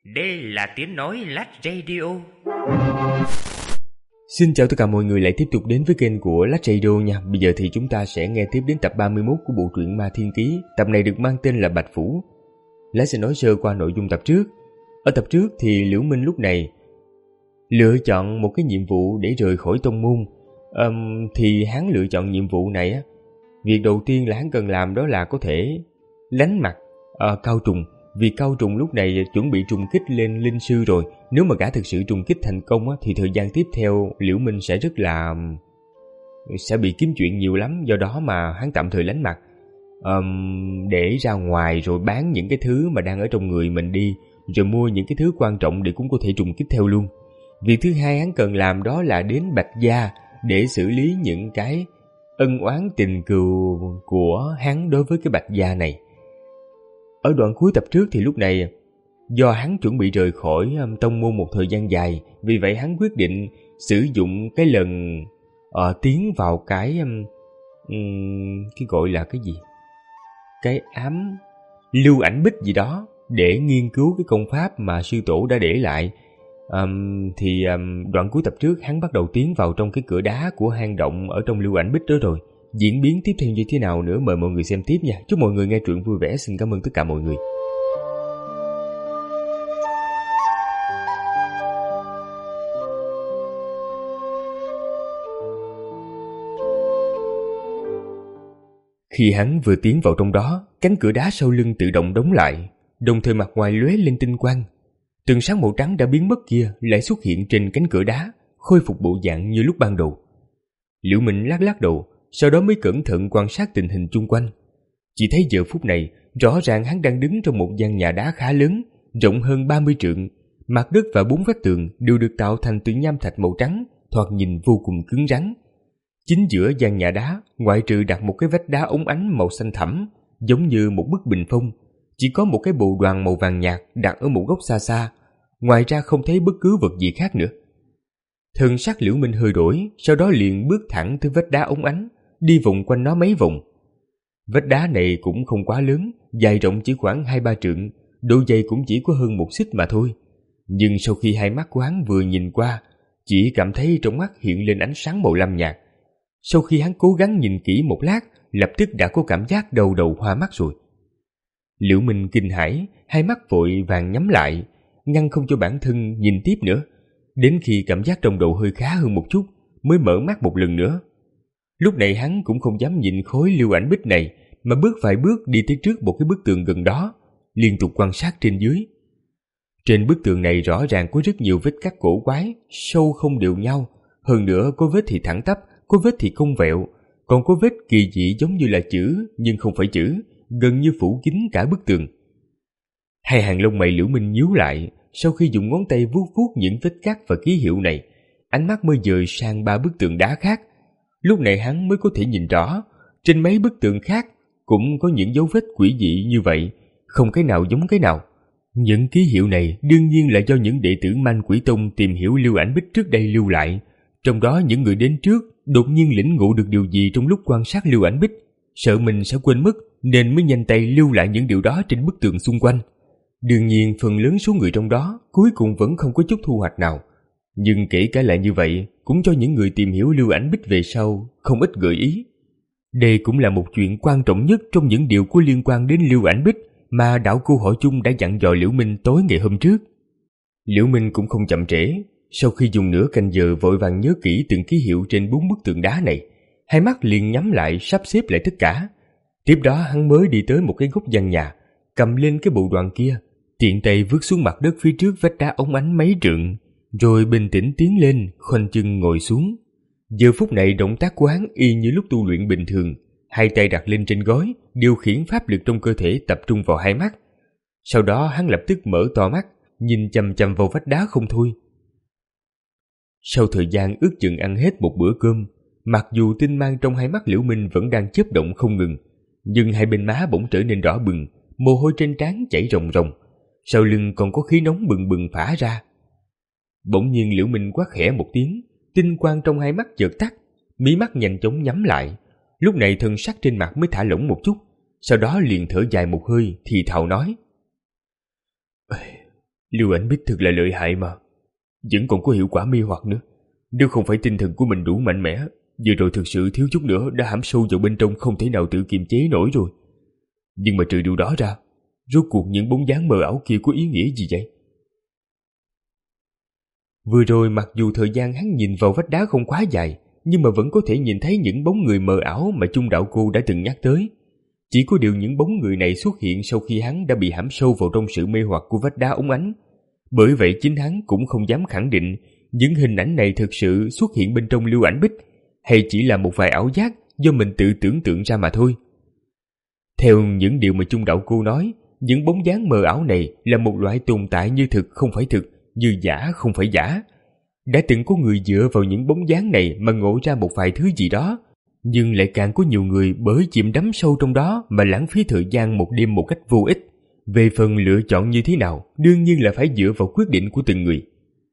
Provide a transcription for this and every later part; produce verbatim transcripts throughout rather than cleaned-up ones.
Đây là tiếng nói Lát Radio. Xin chào tất cả mọi người lại tiếp tục đến với kênh của Lát Radio nha. Bây giờ thì chúng ta sẽ nghe tiếp đến tập ba mươi mốt của bộ truyện Ma Thiên Ký. Tập này được mang tên là Bạch Phủ. Lát sẽ nói sơ qua nội dung tập trước. Ở tập trước thì Liễu Minh lúc này lựa chọn một cái nhiệm vụ để rời khỏi tông môn. um, Thì hắn lựa chọn nhiệm vụ này á, việc đầu tiên là hắn cần làm đó là có thể lánh mặt uh, Cao Trùng. Vì Cao Trùng lúc này chuẩn bị trùng kích lên linh sư rồi. Nếu mà gã thực sự trùng kích thành công á, thì thời gian tiếp theo Liễu Minh sẽ rất là sẽ bị kiếm chuyện nhiều lắm. Do đó mà hắn tạm thời lánh mặt, um, để ra ngoài rồi bán những cái thứ mà đang ở trong người mình đi, rồi mua những cái thứ quan trọng để cũng có thể trùng kích theo luôn. Việc thứ hai hắn cần làm đó là đến Bạch Gia để xử lý những cái ân oán tình cừu của hắn đối với cái Bạch Gia này. Ở đoạn cuối tập trước thì lúc này do hắn chuẩn bị rời khỏi um, tông môn một thời gian dài, vì vậy hắn quyết định sử dụng cái lần uh, tiến vào cái um, um, cái gọi là cái gì, cái ám lưu ảnh bích gì đó để nghiên cứu cái công pháp mà sư tổ đã để lại. Um, thì um, đoạn cuối tập trước hắn bắt đầu tiến vào trong cái cửa đá của hang động ở trong lưu ảnh bích đó rồi. Diễn biến tiếp theo như thế nào nữa mời mọi người xem tiếp nha. Chúc mọi người nghe truyện vui vẻ. Xin cảm ơn tất cả mọi người. Khi hắn vừa tiến vào trong đó, cánh cửa đá sau lưng tự động đóng lại, đồng thời mặt ngoài lóe lên tinh quang. Tường sáng màu trắng đã biến mất kia lại xuất hiện trên cánh cửa đá, khôi phục bộ dạng như lúc ban đầu. Liễu Minh lắc lắc đầu, sau đó mới cẩn thận quan sát tình hình chung quanh. Chỉ thấy giờ phút này rõ ràng hắn đang đứng trong một gian nhà đá khá lớn, rộng hơn ba mươi trượng. Mặt đất và bốn vách tường đều được tạo thành từ nham thạch màu trắng, thoạt nhìn vô cùng cứng rắn. Chính giữa gian nhà đá, ngoại trừ đặt một cái vách đá óng ánh màu xanh thẳm, giống như một bức bình phong, chỉ có một cái bồ đoàn màu vàng nhạt đặt ở một góc xa xa. Ngoài ra không thấy bất cứ vật gì khác nữa. Thần sắc Liễu Minh hơi đổi, sau đó liền bước thẳng tới vách đá óng ánh, đi vòng quanh nó mấy vòng. Vách đá này cũng không quá lớn, dài rộng chỉ khoảng hai ba trượng, độ dày cũng chỉ có hơn một xích mà thôi. Nhưng sau khi hai mắt của hắn vừa nhìn qua, chỉ cảm thấy trong mắt hiện lên ánh sáng màu lam nhạt. Sau khi hắn cố gắng nhìn kỹ một lát, lập tức đã có cảm giác đầu đầu hoa mắt rồi. Liễu Minh kinh hãi, hai mắt vội vàng nhắm lại, ngăn không cho bản thân nhìn tiếp nữa. Đến khi cảm giác trong đầu hơi khá hơn một chút, mới mở mắt một lần nữa. Lúc này hắn cũng không dám nhìn khối lưu ảnh bích này, mà bước vài bước đi tới trước một cái bức tường gần đó, liên tục quan sát trên dưới. Trên bức tường này rõ ràng có rất nhiều vết cắt cổ quái, sâu không đều nhau. Hơn nữa có vết thì thẳng tắp, có vết thì cong vẹo, còn có vết kỳ dị giống như là chữ nhưng không phải chữ, gần như phủ kín cả bức tường. Hai hàng lông mày Liễu Minh nhíu lại, sau khi dùng ngón tay vuốt vuốt những vết cắt và ký hiệu này, ánh mắt mới dời sang ba bức tường đá khác. Lúc này hắn mới có thể nhìn rõ, trên mấy bức tường khác cũng có những dấu vết quỷ dị như vậy, không cái nào giống cái nào. Những ký hiệu này đương nhiên là do những đệ tử Man Quỷ Tông tìm hiểu lưu ảnh bích trước đây lưu lại. Trong đó những người đến trước đột nhiên lĩnh ngộ được điều gì trong lúc quan sát lưu ảnh bích, sợ mình sẽ quên mất nên mới nhanh tay lưu lại những điều đó trên bức tường xung quanh. Đương nhiên phần lớn số người trong đó cuối cùng vẫn không có chút thu hoạch nào. Nhưng kể cả lại như vậy, cũng cho những người tìm hiểu lưu ảnh bích về sau không ít gợi ý. Đây cũng là một chuyện quan trọng nhất trong những điều có liên quan đến lưu ảnh bích mà đạo cô Họ Chung đã dặn dò Liễu Minh tối ngày hôm trước. Liễu Minh cũng không chậm trễ, sau khi dùng nửa canh giờ vội vàng nhớ kỹ từng ký hiệu trên bốn bức tường đá này, hai mắt liền nhắm lại sắp xếp lại tất cả. Tiếp đó hắn mới đi tới một cái góc gian nhà, cầm lên cái bộ đoàn kia, tiện tay vứt xuống mặt đất phía trước vách đá óng ánh mấy trượng, rồi bình tĩnh tiến lên, khoanh chân ngồi xuống. Giờ phút này động tác của hắn y như lúc tu luyện bình thường, hai tay đặt lên trên gối, điều khiển pháp lực trong cơ thể tập trung vào hai mắt. Sau đó hắn lập tức mở to mắt, nhìn chằm chằm vào vách đá không thôi. Sau thời gian ước chừng ăn hết một bữa cơm, mặc dù tinh mang trong hai mắt Liễu Minh vẫn đang chớp động không ngừng, nhưng hai bên má bỗng trở nên đỏ bừng, mồ hôi trên trán chảy ròng ròng, sau lưng còn có khí nóng bừng bừng phả ra. Bỗng nhiên Liễu Minh quát khẽ một tiếng, tinh quang trong hai mắt chợt tắt, mí mắt nhanh chóng nhắm lại. Lúc này thần sắc trên mặt mới thả lỏng một chút, sau đó liền thở dài một hơi thì thào nói: Lưu Ảnh Bích thật là lợi hại mà, vẫn còn có hiệu quả mê hoặc nữa. Nếu không phải tinh thần của mình đủ mạnh mẽ, vừa rồi thực sự thiếu chút nữa đã hãm sâu vào bên trong không thể nào tự kiềm chế nổi rồi. Nhưng mà trừ điều đó ra, rốt cuộc những bóng dáng mờ ảo kia có ý nghĩa gì vậy? Vừa rồi mặc dù thời gian hắn nhìn vào vách đá không quá dài, nhưng mà vẫn có thể nhìn thấy những bóng người mờ ảo mà Chung đạo cô đã từng nhắc tới. Chỉ có điều những bóng người này xuất hiện sau khi hắn đã bị hãm sâu vào trong sự mê hoặc của vách đá óng ánh. Bởi vậy chính hắn cũng không dám khẳng định những hình ảnh này thực sự xuất hiện bên trong Lưu Ảnh Bích, hay chỉ là một vài ảo giác do mình tự tưởng tượng ra mà thôi. Theo những điều mà Chung đạo cô nói, những bóng dáng mờ ảo này là một loại tồn tại như thực không phải thực, như giả không phải giả. Đã từng có người dựa vào những bóng dáng này mà ngộ ra một vài thứ gì đó, nhưng lại càng có nhiều người bởi chìm đắm sâu trong đó mà lãng phí thời gian một đêm một cách vô ích. Về phần lựa chọn như thế nào, đương nhiên là phải dựa vào quyết định của từng người.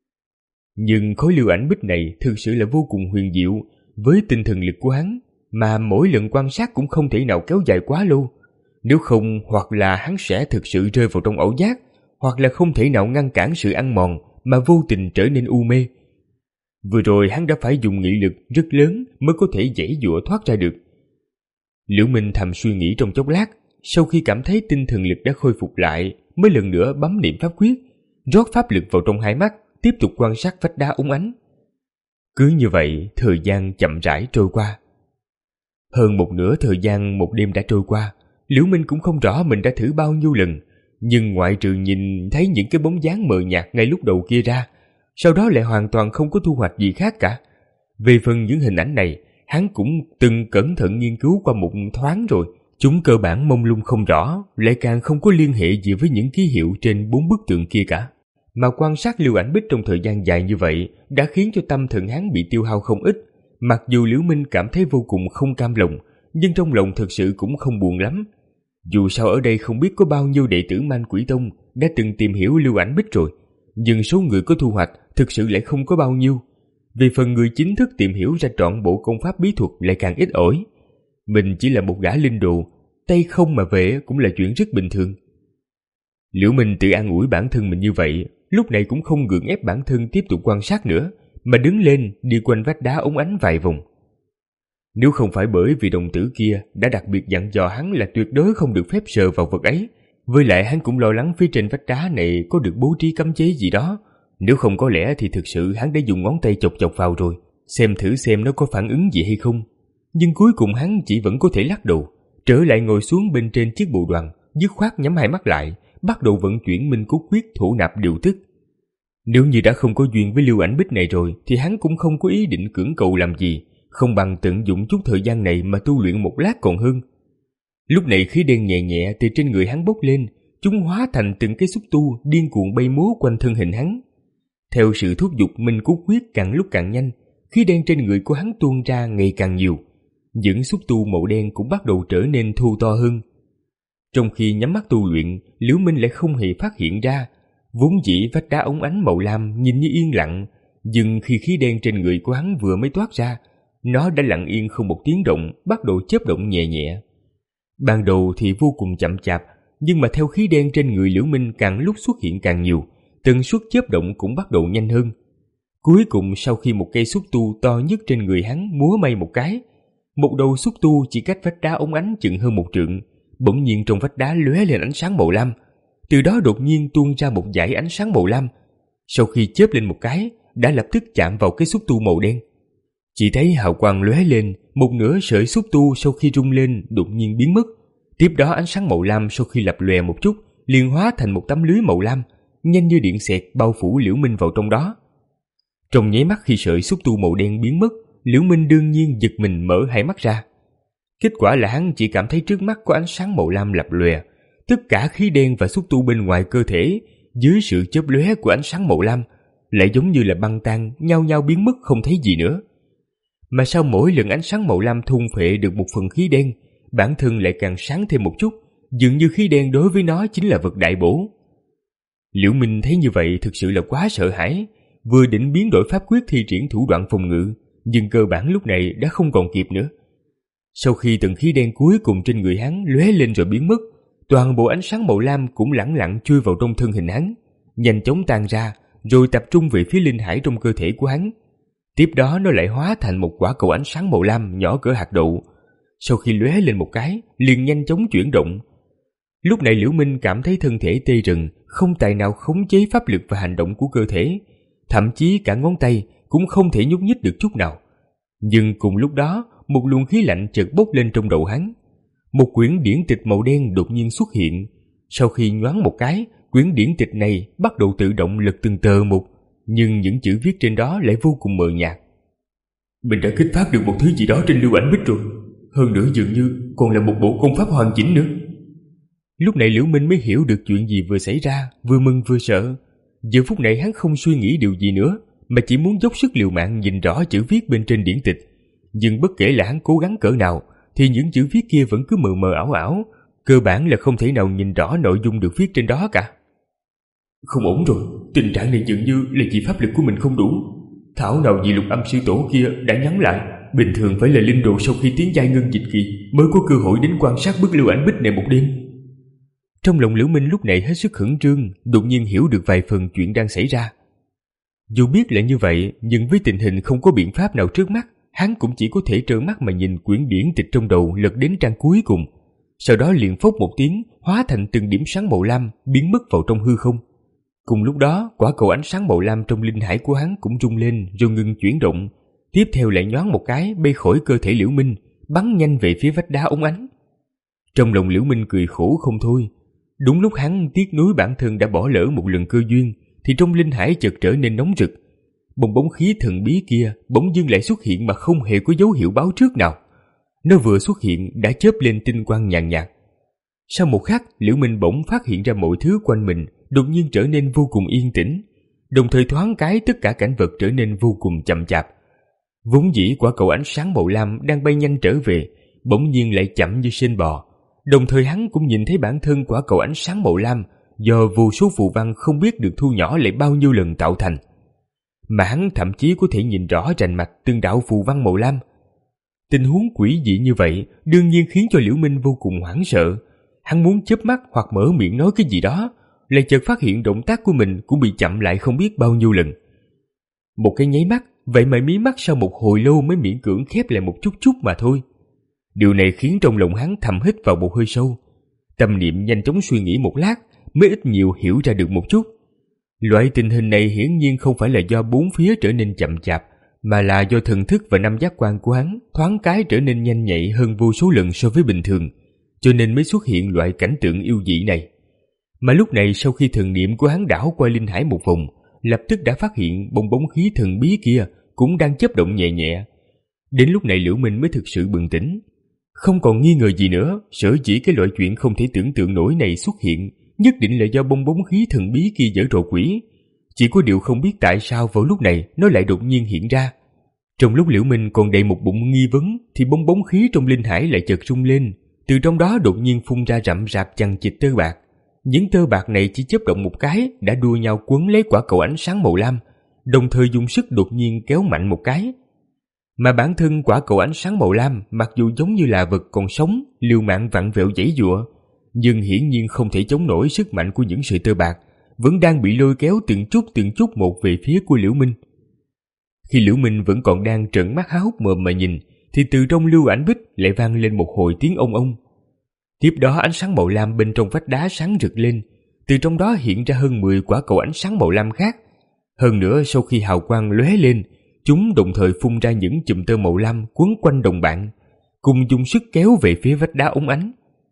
Nhưng khối Lưu Ảnh Bích này thực sự là vô cùng huyền diệu với tinh thần lực của hắn, mà mỗi lần quan sát cũng không thể nào kéo dài quá lâu. Nếu không, hoặc là hắn sẽ thực sự rơi vào trong ảo giác, hoặc là không thể nào ngăn cản sự ăn mòn mà vô tình trở nên u mê. Vừa rồi hắn đã phải dùng nghị lực rất lớn mới có thể giãy giụa thoát ra được. Liễu Minh thầm suy nghĩ trong chốc lát, sau khi cảm thấy tinh thần lực đã khôi phục lại, mới lần nữa bấm niệm pháp quyết, rót pháp lực vào trong hai mắt, tiếp tục quan sát vách đá óng ánh. Cứ như vậy, thời gian chậm rãi trôi qua. Hơn một nửa thời gian một đêm đã trôi qua, Liễu Minh cũng không rõ mình đã thử bao nhiêu lần, nhưng ngoại trừ nhìn thấy những cái bóng dáng mờ nhạt ngay lúc đầu kia ra, sau đó lại hoàn toàn không có thu hoạch gì khác cả. Về phần những hình ảnh này, hắn cũng từng cẩn thận nghiên cứu qua một thoáng rồi. Chúng cơ bản mông lung không rõ, lại càng không có liên hệ gì với những ký hiệu trên bốn bức tượng kia cả. Mà quan sát Lưu Ảnh Bích trong thời gian dài như vậy đã khiến cho tâm thần hắn bị tiêu hao không ít. Mặc dù Liễu Minh cảm thấy vô cùng không cam lòng, nhưng trong lòng thực sự cũng không buồn lắm. Dù sao ở đây không biết có bao nhiêu đệ tử Man Quỷ Tông đã từng tìm hiểu Lưu Ảnh Bích rồi, nhưng số người có thu hoạch thực sự lại không có bao nhiêu. Về phần người chính thức tìm hiểu ra trọn bộ công pháp bí thuật lại càng ít ỏi. Mình chỉ là một gã linh đồ, tay không mà về cũng là chuyện rất bình thường. Liễu Minh tự an ủi bản thân mình như vậy, lúc này cũng không gượng ép bản thân tiếp tục quan sát nữa, mà đứng lên đi quanh vách đá óng ánh vài vòng. Nếu không phải bởi vì đồng tử kia đã đặc biệt dặn dò hắn là tuyệt đối không được phép sờ vào vật ấy, với lại hắn cũng lo lắng phía trên vách đá này có được bố trí cấm chế gì đó, nếu không có lẽ thì thực sự hắn đã dùng ngón tay chọc chọc vào rồi, xem thử xem nó có phản ứng gì hay không. Nhưng cuối cùng hắn chỉ vẫn có thể lắc đầu, trở lại ngồi xuống bên trên chiếc bộ đoàn, dứt khoát nhắm hai mắt lại, bắt đầu vận chuyển Minh Cốt Quyết thủ nạp điều tức. Nếu như đã không có duyên với Lưu Ảnh Bích này rồi, thì hắn cũng không có ý định cưỡng cầu làm gì, không bằng tận dụng chút thời gian này mà tu luyện một lát còn hơn. Lúc này khí đen nhẹ nhẹ từ trên người hắn bốc lên, chúng hóa thành từng cái xúc tu điên cuồng bay múa quanh thân hình hắn. Theo sự thúc giục Minh Cốt Quyết càng lúc càng nhanh, khí đen trên người của hắn tuôn ra ngày càng nhiều. Những xúc tu màu đen cũng bắt đầu trở nên thô to hơn. Trong khi nhắm mắt tu luyện, Liễu Minh lại không hề phát hiện ra, vốn dĩ vách đá óng ánh màu lam nhìn như yên lặng, nhưng khi khí đen trên người của hắn vừa mới toát ra, nó đã lặng yên không một tiếng động, bắt đầu chớp động nhẹ nhẹ. Ban đầu thì vô cùng chậm chạp, nhưng mà theo khí đen trên người Liễu Minh càng lúc xuất hiện càng nhiều, tần suất chớp động cũng bắt đầu nhanh hơn. Cuối cùng sau khi một cây xúc tu to nhất trên người hắn múa may một cái, một đầu xúc tu chỉ cách vách đá óng ánh chừng hơn một trượng, bỗng nhiên trong vách đá lóe lên ánh sáng màu lam, từ đó đột nhiên tuôn ra một dải ánh sáng màu lam. Sau khi chớp lên một cái, đã lập tức chạm vào cái xúc tu màu đen. Chỉ thấy hào quang lóe lên, một nửa sợi xúc tu sau khi rung lên đột nhiên biến mất. Tiếp đó ánh sáng màu lam sau khi lập lòe một chút, liền hóa thành một tấm lưới màu lam, nhanh như điện xẹt bao phủ Liễu Minh vào trong đó. Trong nháy mắt khi sợi xúc tu màu đen biến mất, Liễu Minh đương nhiên giật mình mở hai mắt ra. Kết quả là hắn chỉ cảm thấy trước mắt có ánh sáng màu lam lập lòe, tất cả khí đen và xúc tu bên ngoài cơ thể dưới sự chớp lóe của ánh sáng màu lam lại giống như là băng tan, nhao nhao biến mất không thấy gì nữa. Mà sau mỗi lần ánh sáng màu lam thôn phệ được một phần khí đen, bản thân lại càng sáng thêm một chút, dường như khí đen đối với nó chính là vật đại bổ. Liễu Minh thấy như vậy thực sự là quá sợ hãi, vừa định biến đổi pháp quyết thi triển thủ đoạn phòng ngự, nhưng cơ bản lúc này đã không còn kịp nữa. Sau khi tầng khí đen cuối cùng trên người hắn lóe lên rồi biến mất, toàn bộ ánh sáng màu lam cũng lẳng lặng chui vào trong thân hình hắn, nhanh chóng tan ra, rồi tập trung về phía linh hải trong cơ thể của hắn. Tiếp đó nó lại hóa thành một quả cầu ánh sáng màu lam nhỏ cỡ hạt đậu. Sau khi lóe lên một cái, liền nhanh chóng chuyển động. Lúc này Liễu Minh cảm thấy thân thể tê rần, không tài nào khống chế pháp lực và hành động của cơ thể, thậm chí cả ngón tay cũng không thể nhúc nhích được chút nào. Nhưng cùng lúc đó, một luồng khí lạnh chợt bốc lên trong đầu hắn. Một quyển điển tịch màu đen đột nhiên xuất hiện. Sau khi nhoáng một cái, quyển điển tịch này bắt đầu tự động lật từng tờ một, nhưng những chữ viết trên đó lại vô cùng mờ nhạt. Mình đã kích phát được một thứ gì đó trên lưu ảnh bích rồi, hơn nữa dường như còn là một bộ công pháp hoàn chỉnh nữa. Lúc này Liễu Minh mới hiểu được chuyện gì vừa xảy ra, vừa mừng vừa sợ. Giờ phút này hắn không suy nghĩ điều gì nữa, mà chỉ muốn dốc sức liều mạng nhìn rõ chữ viết bên trên điển tịch. Nhưng bất kể là hắn cố gắng cỡ nào, thì những chữ viết kia vẫn cứ mờ mờ ảo ảo, cơ bản là không thể nào nhìn rõ nội dung được viết trên đó cả. Không ổn rồi, tình trạng này dường như là vì pháp lực của mình không đủ. Thảo nào vì Lục Âm sư tổ kia đã nhắn lại, bình thường phải là linh đồ sau khi tiến giai ngân dịch kỳ mới có cơ hội đến quan sát bức lưu ảnh bích này một đêm. Trong lòng Liễu Minh lúc này hết sức khẩn trương, đột nhiên hiểu được vài phần chuyện đang xảy ra. Dù biết là như vậy, nhưng với tình hình không có biện pháp nào trước mắt, hắn cũng chỉ có thể trơ mắt mà nhìn quyển điển tịch trong đầu lật đến trang cuối cùng, sau đó liền phốc một tiếng, hóa thành từng điểm sáng màu lam biến mất vào trong hư không. Cùng lúc đó, quả cầu ánh sáng màu lam trong linh hải của hắn cũng rung lên rồi ngừng chuyển động, tiếp theo lại nhoáng một cái bay khỏi cơ thể Liễu Minh, bắn nhanh về phía vách đá óng ánh. Trong lòng Liễu Minh cười khổ không thôi. Đúng lúc hắn tiếc nuối bản thân đã bỏ lỡ một lần cơ duyên, thì trong linh hải chợt trở nên nóng rực. Bong bóng khí thần bí kia bỗng dưng lại xuất hiện mà không hề có dấu hiệu báo trước nào. Nó vừa xuất hiện đã chớp lên tinh quang nhàn nhạt. Sau một khắc, Liễu Minh bỗng phát hiện ra mọi thứ quanh mình đột nhiên trở nên vô cùng yên tĩnh, đồng thời thoáng cái tất cả cảnh vật trở nên vô cùng chậm chạp. Vốn dĩ quả cầu ánh sáng màu lam đang bay nhanh trở về, bỗng nhiên lại chậm như sên bò. Đồng thời hắn cũng nhìn thấy bản thân quả cầu ánh sáng màu lam do vô số phù văn không biết được thu nhỏ lại bao nhiêu lần tạo thành. Mà hắn thậm chí có thể nhìn rõ rành mạch từng đạo phù văn màu lam. Tình huống quỷ dị như vậy đương nhiên khiến cho Liễu Minh vô cùng hoảng sợ. Hắn muốn chớp mắt hoặc mở miệng nói cái gì đó, lại chợt phát hiện động tác của mình cũng bị chậm lại không biết bao nhiêu lần. Một cái nháy mắt, vậy mà mí mắt sau một hồi lâu mới miễn cưỡng khép lại một chút chút mà thôi. Điều này khiến trong lòng hắn thầm hít vào một hơi sâu. Tâm niệm nhanh chóng suy nghĩ một lát, mới ít nhiều hiểu ra được một chút. Loại tình hình này hiển nhiên không phải là do bốn phía trở nên chậm chạp, mà là do thần thức và năm giác quan của hắn thoáng cái trở nên nhanh nhạy hơn vô số lần so với bình thường, cho nên mới xuất hiện loại cảnh tượng yêu dị này. Mà lúc này sau khi thần niệm của hắn đảo qua linh hải một vòng, lập tức đã phát hiện bong bóng khí thần bí kia cũng đang chớp động nhẹ nhẹ. Đến lúc này Liễu Minh mới thực sự bừng tỉnh. Không còn nghi ngờ gì nữa, sở dĩ cái loại chuyện không thể tưởng tượng nổi này xuất hiện nhất định là do bong bóng khí thần bí kia giở trò quỷ. Chỉ có điều không biết tại sao vào lúc này nó lại đột nhiên hiện ra. Trong lúc Liễu Minh còn đầy một bụng nghi vấn, thì bong bóng khí trong linh hải lại chợt rung lên, từ trong đó đột nhiên phun ra rậm rạp chằng chịt tơ bạc. Những tơ bạc này chỉ chớp động một cái đã đua nhau quấn lấy quả cầu ánh sáng màu lam, đồng thời dùng sức đột nhiên kéo mạnh một cái. Mà bản thân quả cầu ánh sáng màu lam mặc dù giống như là vật còn sống, liều mạng vặn vẹo giãy giụa, nhưng hiển nhiên không thể chống nổi sức mạnh của những sợi tơ bạc, vẫn đang bị lôi kéo từng chút từng chút một về phía của Liễu Minh. Khi Liễu Minh vẫn còn đang trợn mắt há hốc mồm mà nhìn, thì từ trong lưu ảnh bích lại vang lên một hồi tiếng ông ông. Tiếp đó ánh sáng màu lam bên trong vách đá sáng rực lên, từ trong đó hiện ra hơn mười quả cầu ánh sáng màu lam khác. Hơn nữa sau khi hào quang lóe lên, chúng đồng thời phun ra những chùm tơ màu lam quấn quanh đồng bạn, cùng dùng sức kéo về phía vách đá óng ánh.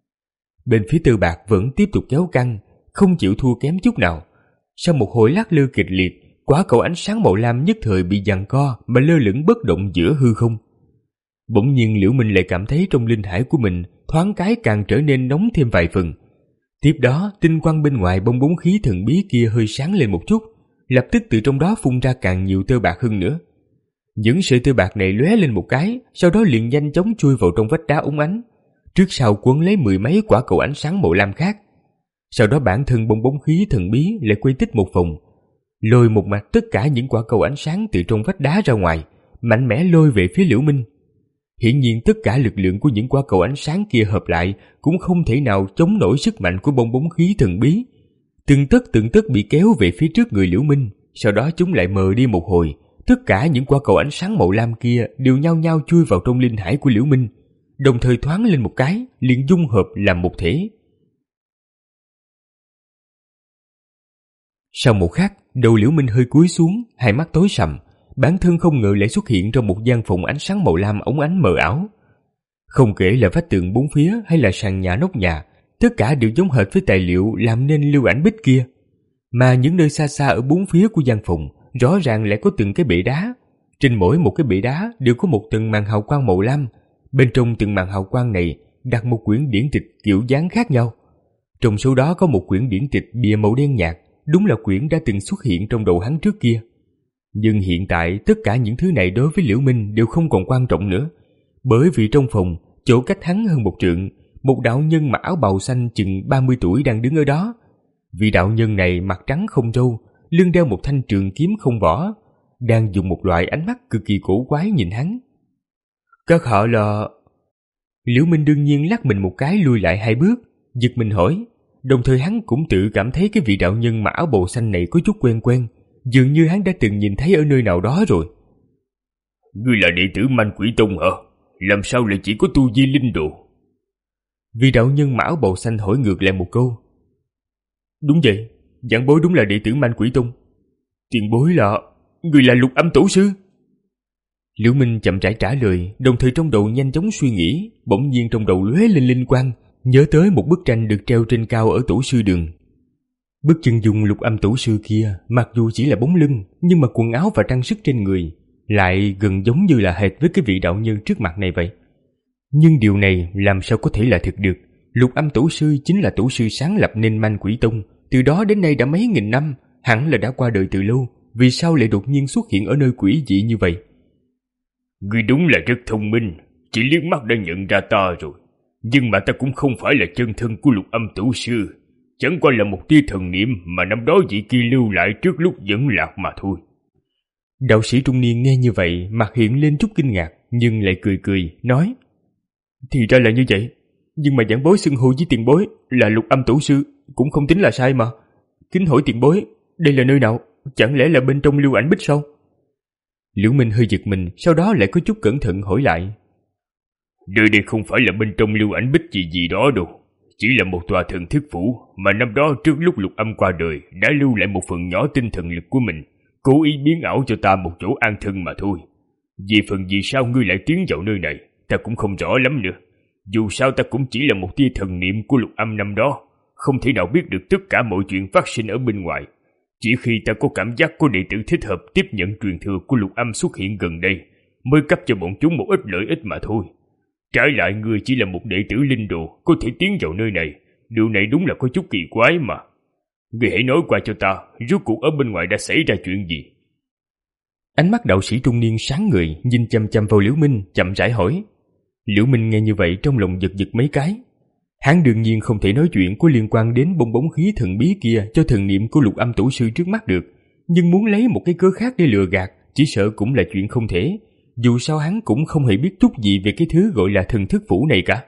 Bên phía tơ bạc vẫn tiếp tục kéo căng, không chịu thua kém chút nào. Sau một hồi lắc lư kịch liệt, quả cầu ánh sáng màu lam nhất thời bị giằng co mà lơ lửng bất động giữa hư không. Bỗng nhiên Liễu Minh lại cảm thấy trong linh hải của mình thoáng cái càng trở nên nóng thêm vài phần. Tiếp đó tinh quang bên ngoài bong bóng khí thần bí kia hơi sáng lên một chút, lập tức từ trong đó phun ra càng nhiều tơ bạc hơn nữa. Những sợi tơ bạc này lóe lên một cái, sau đó liền nhanh chóng chui vào trong vách đá óng ánh, trước sau quấn lấy mười mấy quả cầu ánh sáng màu lam khác. Sau đó bản thân bong bóng khí thần bí lại quay tích một vòng, lôi một mạch tất cả những quả cầu ánh sáng từ trong vách đá ra ngoài, mạnh mẽ lôi về phía Liễu Minh. Hiển nhiên tất cả lực lượng của những quả cầu ánh sáng kia hợp lại cũng không thể nào chống nổi sức mạnh của bong bóng khí thần bí. Từng tấc từng tấc bị kéo về phía trước người Liễu Minh, sau đó chúng lại mờ đi một hồi. Tất cả những quả cầu ánh sáng màu lam kia đều nhao nhao chui vào trong linh hải của Liễu Minh, đồng thời thoáng lên một cái, liền dung hợp làm một thể. Sau một khắc, đầu Liễu Minh hơi cúi xuống, hai mắt tối sầm, bản thân không ngờ lại xuất hiện trong một gian phòng ánh sáng màu lam óng ánh mờ ảo. Không kể là vách tường bốn phía hay là sàn nhà nóc nhà, tất cả đều giống hệt với tài liệu làm nên lưu ảnh bích kia. Mà những nơi xa xa ở bốn phía của gian phòng, rõ ràng lại có từng cái bệ đá. Trên mỗi một cái bệ đá đều có một tầng màn hào quang màu lam. Bên trong từng màn hào quang này đặt một quyển điển tịch kiểu dáng khác nhau. Trong số đó có một quyển điển tịch bìa màu đen nhạt, đúng là quyển đã từng xuất hiện trong đầu hắn trước kia. Nhưng hiện tại tất cả những thứ này đối với Liễu Minh đều không còn quan trọng nữa, bởi vì trong phòng, chỗ cách hắn hơn một trượng, một đạo nhân mặc áo bào xanh chừng ba mươi tuổi đang đứng ở đó. Vị đạo nhân này mặt trắng không râu, lưng đeo một thanh trường kiếm không vỏ, đang dùng một loại ánh mắt cực kỳ cổ quái nhìn hắn. Các hạ là... Liễu Minh đương nhiên lắc mình một cái lùi lại hai bước, giật mình hỏi. Đồng thời hắn cũng tự cảm thấy cái vị đạo nhân mặc áo bào xanh này có chút quen quen, dường như hắn đã từng nhìn thấy ở nơi nào đó rồi. Ngươi là đệ tử Man Quỷ Tông hả? Làm sao lại chỉ có tu vi linh đồ? Vị đạo nhân mặc áo bào xanh hỏi ngược lại một câu. Đúng vậy, giảng bối đúng là đệ tử Man Quỷ Tông. Tiền bối là... người là Lục Âm Tổ Sư? Liễu Minh chậm rãi trả lời, đồng thời trong đầu nhanh chóng suy nghĩ, bỗng nhiên trong đầu lóe lên linh quang, nhớ tới một bức tranh được treo trên cao ở Tổ Sư Đường. Bức chân dung Lục Âm Tổ Sư kia, mặc dù chỉ là bóng lưng, nhưng mà quần áo và trang sức trên người lại gần giống như là hệt với cái vị đạo nhân trước mặt này vậy. Nhưng điều này làm sao có thể là thực được? Lục Âm Tổ Sư chính là tổ sư sáng lập nên Man Quỷ Tông, từ đó đến nay đã mấy nghìn năm, hẳn là đã qua đời từ lâu, vì sao lại đột nhiên xuất hiện ở nơi quỷ dị như vậy? Ngươi đúng là rất thông minh, chỉ liếc mắt đã nhận ra ta rồi. Nhưng mà ta cũng không phải là chân thân của Lục Âm Tổ Sư, chẳng qua là một tia thần niệm mà năm đó vị kia lưu lại trước lúc dẫn lạc mà thôi. Đạo sĩ trung niên nghe như vậy, mặt hiện lên chút kinh ngạc, nhưng lại cười cười, nói: Thì ra là như vậy, nhưng mà giảng bối xưng hô với tiền bối là Lục Âm Tổ Sư cũng không tính là sai mà. Kính hỏi tiền bối, đây là nơi nào? Chẳng lẽ là bên trong lưu ảnh bích sao? Liễu Minh hơi giật mình, sau đó lại có chút cẩn thận hỏi lại. Nơi đây không phải là bên trong lưu ảnh bích gì gì đó đâu, chỉ là một tòa thần thức phủ mà năm đó trước lúc Lục Âm qua đời đã lưu lại một phần nhỏ tinh thần lực của mình, cố ý biến ảo cho ta một chỗ an thân mà thôi. Về phần vì sao ngươi lại tiến vào nơi này, ta cũng không rõ lắm nữa. Dù sao ta cũng chỉ là một tia thần niệm của Lục Âm năm đó, không thể nào biết được tất cả mọi chuyện phát sinh ở bên ngoài. Chỉ khi ta có cảm giác có đệ tử thích hợp tiếp nhận truyền thừa của Lục Âm xuất hiện gần đây, mới cấp cho bọn chúng một ít lợi ích mà thôi. Trái lại ngươi chỉ là một đệ tử linh đồ có thể tiến vào nơi này, điều này đúng là có chút kỳ quái mà. Ngươi hãy nói qua cho ta, rốt cuộc ở bên ngoài đã xảy ra chuyện gì? Ánh mắt đạo sĩ trung niên sáng người, nhìn chăm chăm vào Liễu Minh, chậm rãi hỏi. Liễu Minh nghe như vậy trong lòng giật giật mấy cái. Hắn đương nhiên không thể nói chuyện có liên quan đến bong bóng khí thần bí kia cho thần niệm của Lục Âm Tổ Sư trước mắt được, nhưng muốn lấy một cái cớ khác để lừa gạt, chỉ sợ cũng là chuyện không thể. Dù sao hắn cũng không hề biết chút gì về cái thứ gọi là thần thức phủ này cả.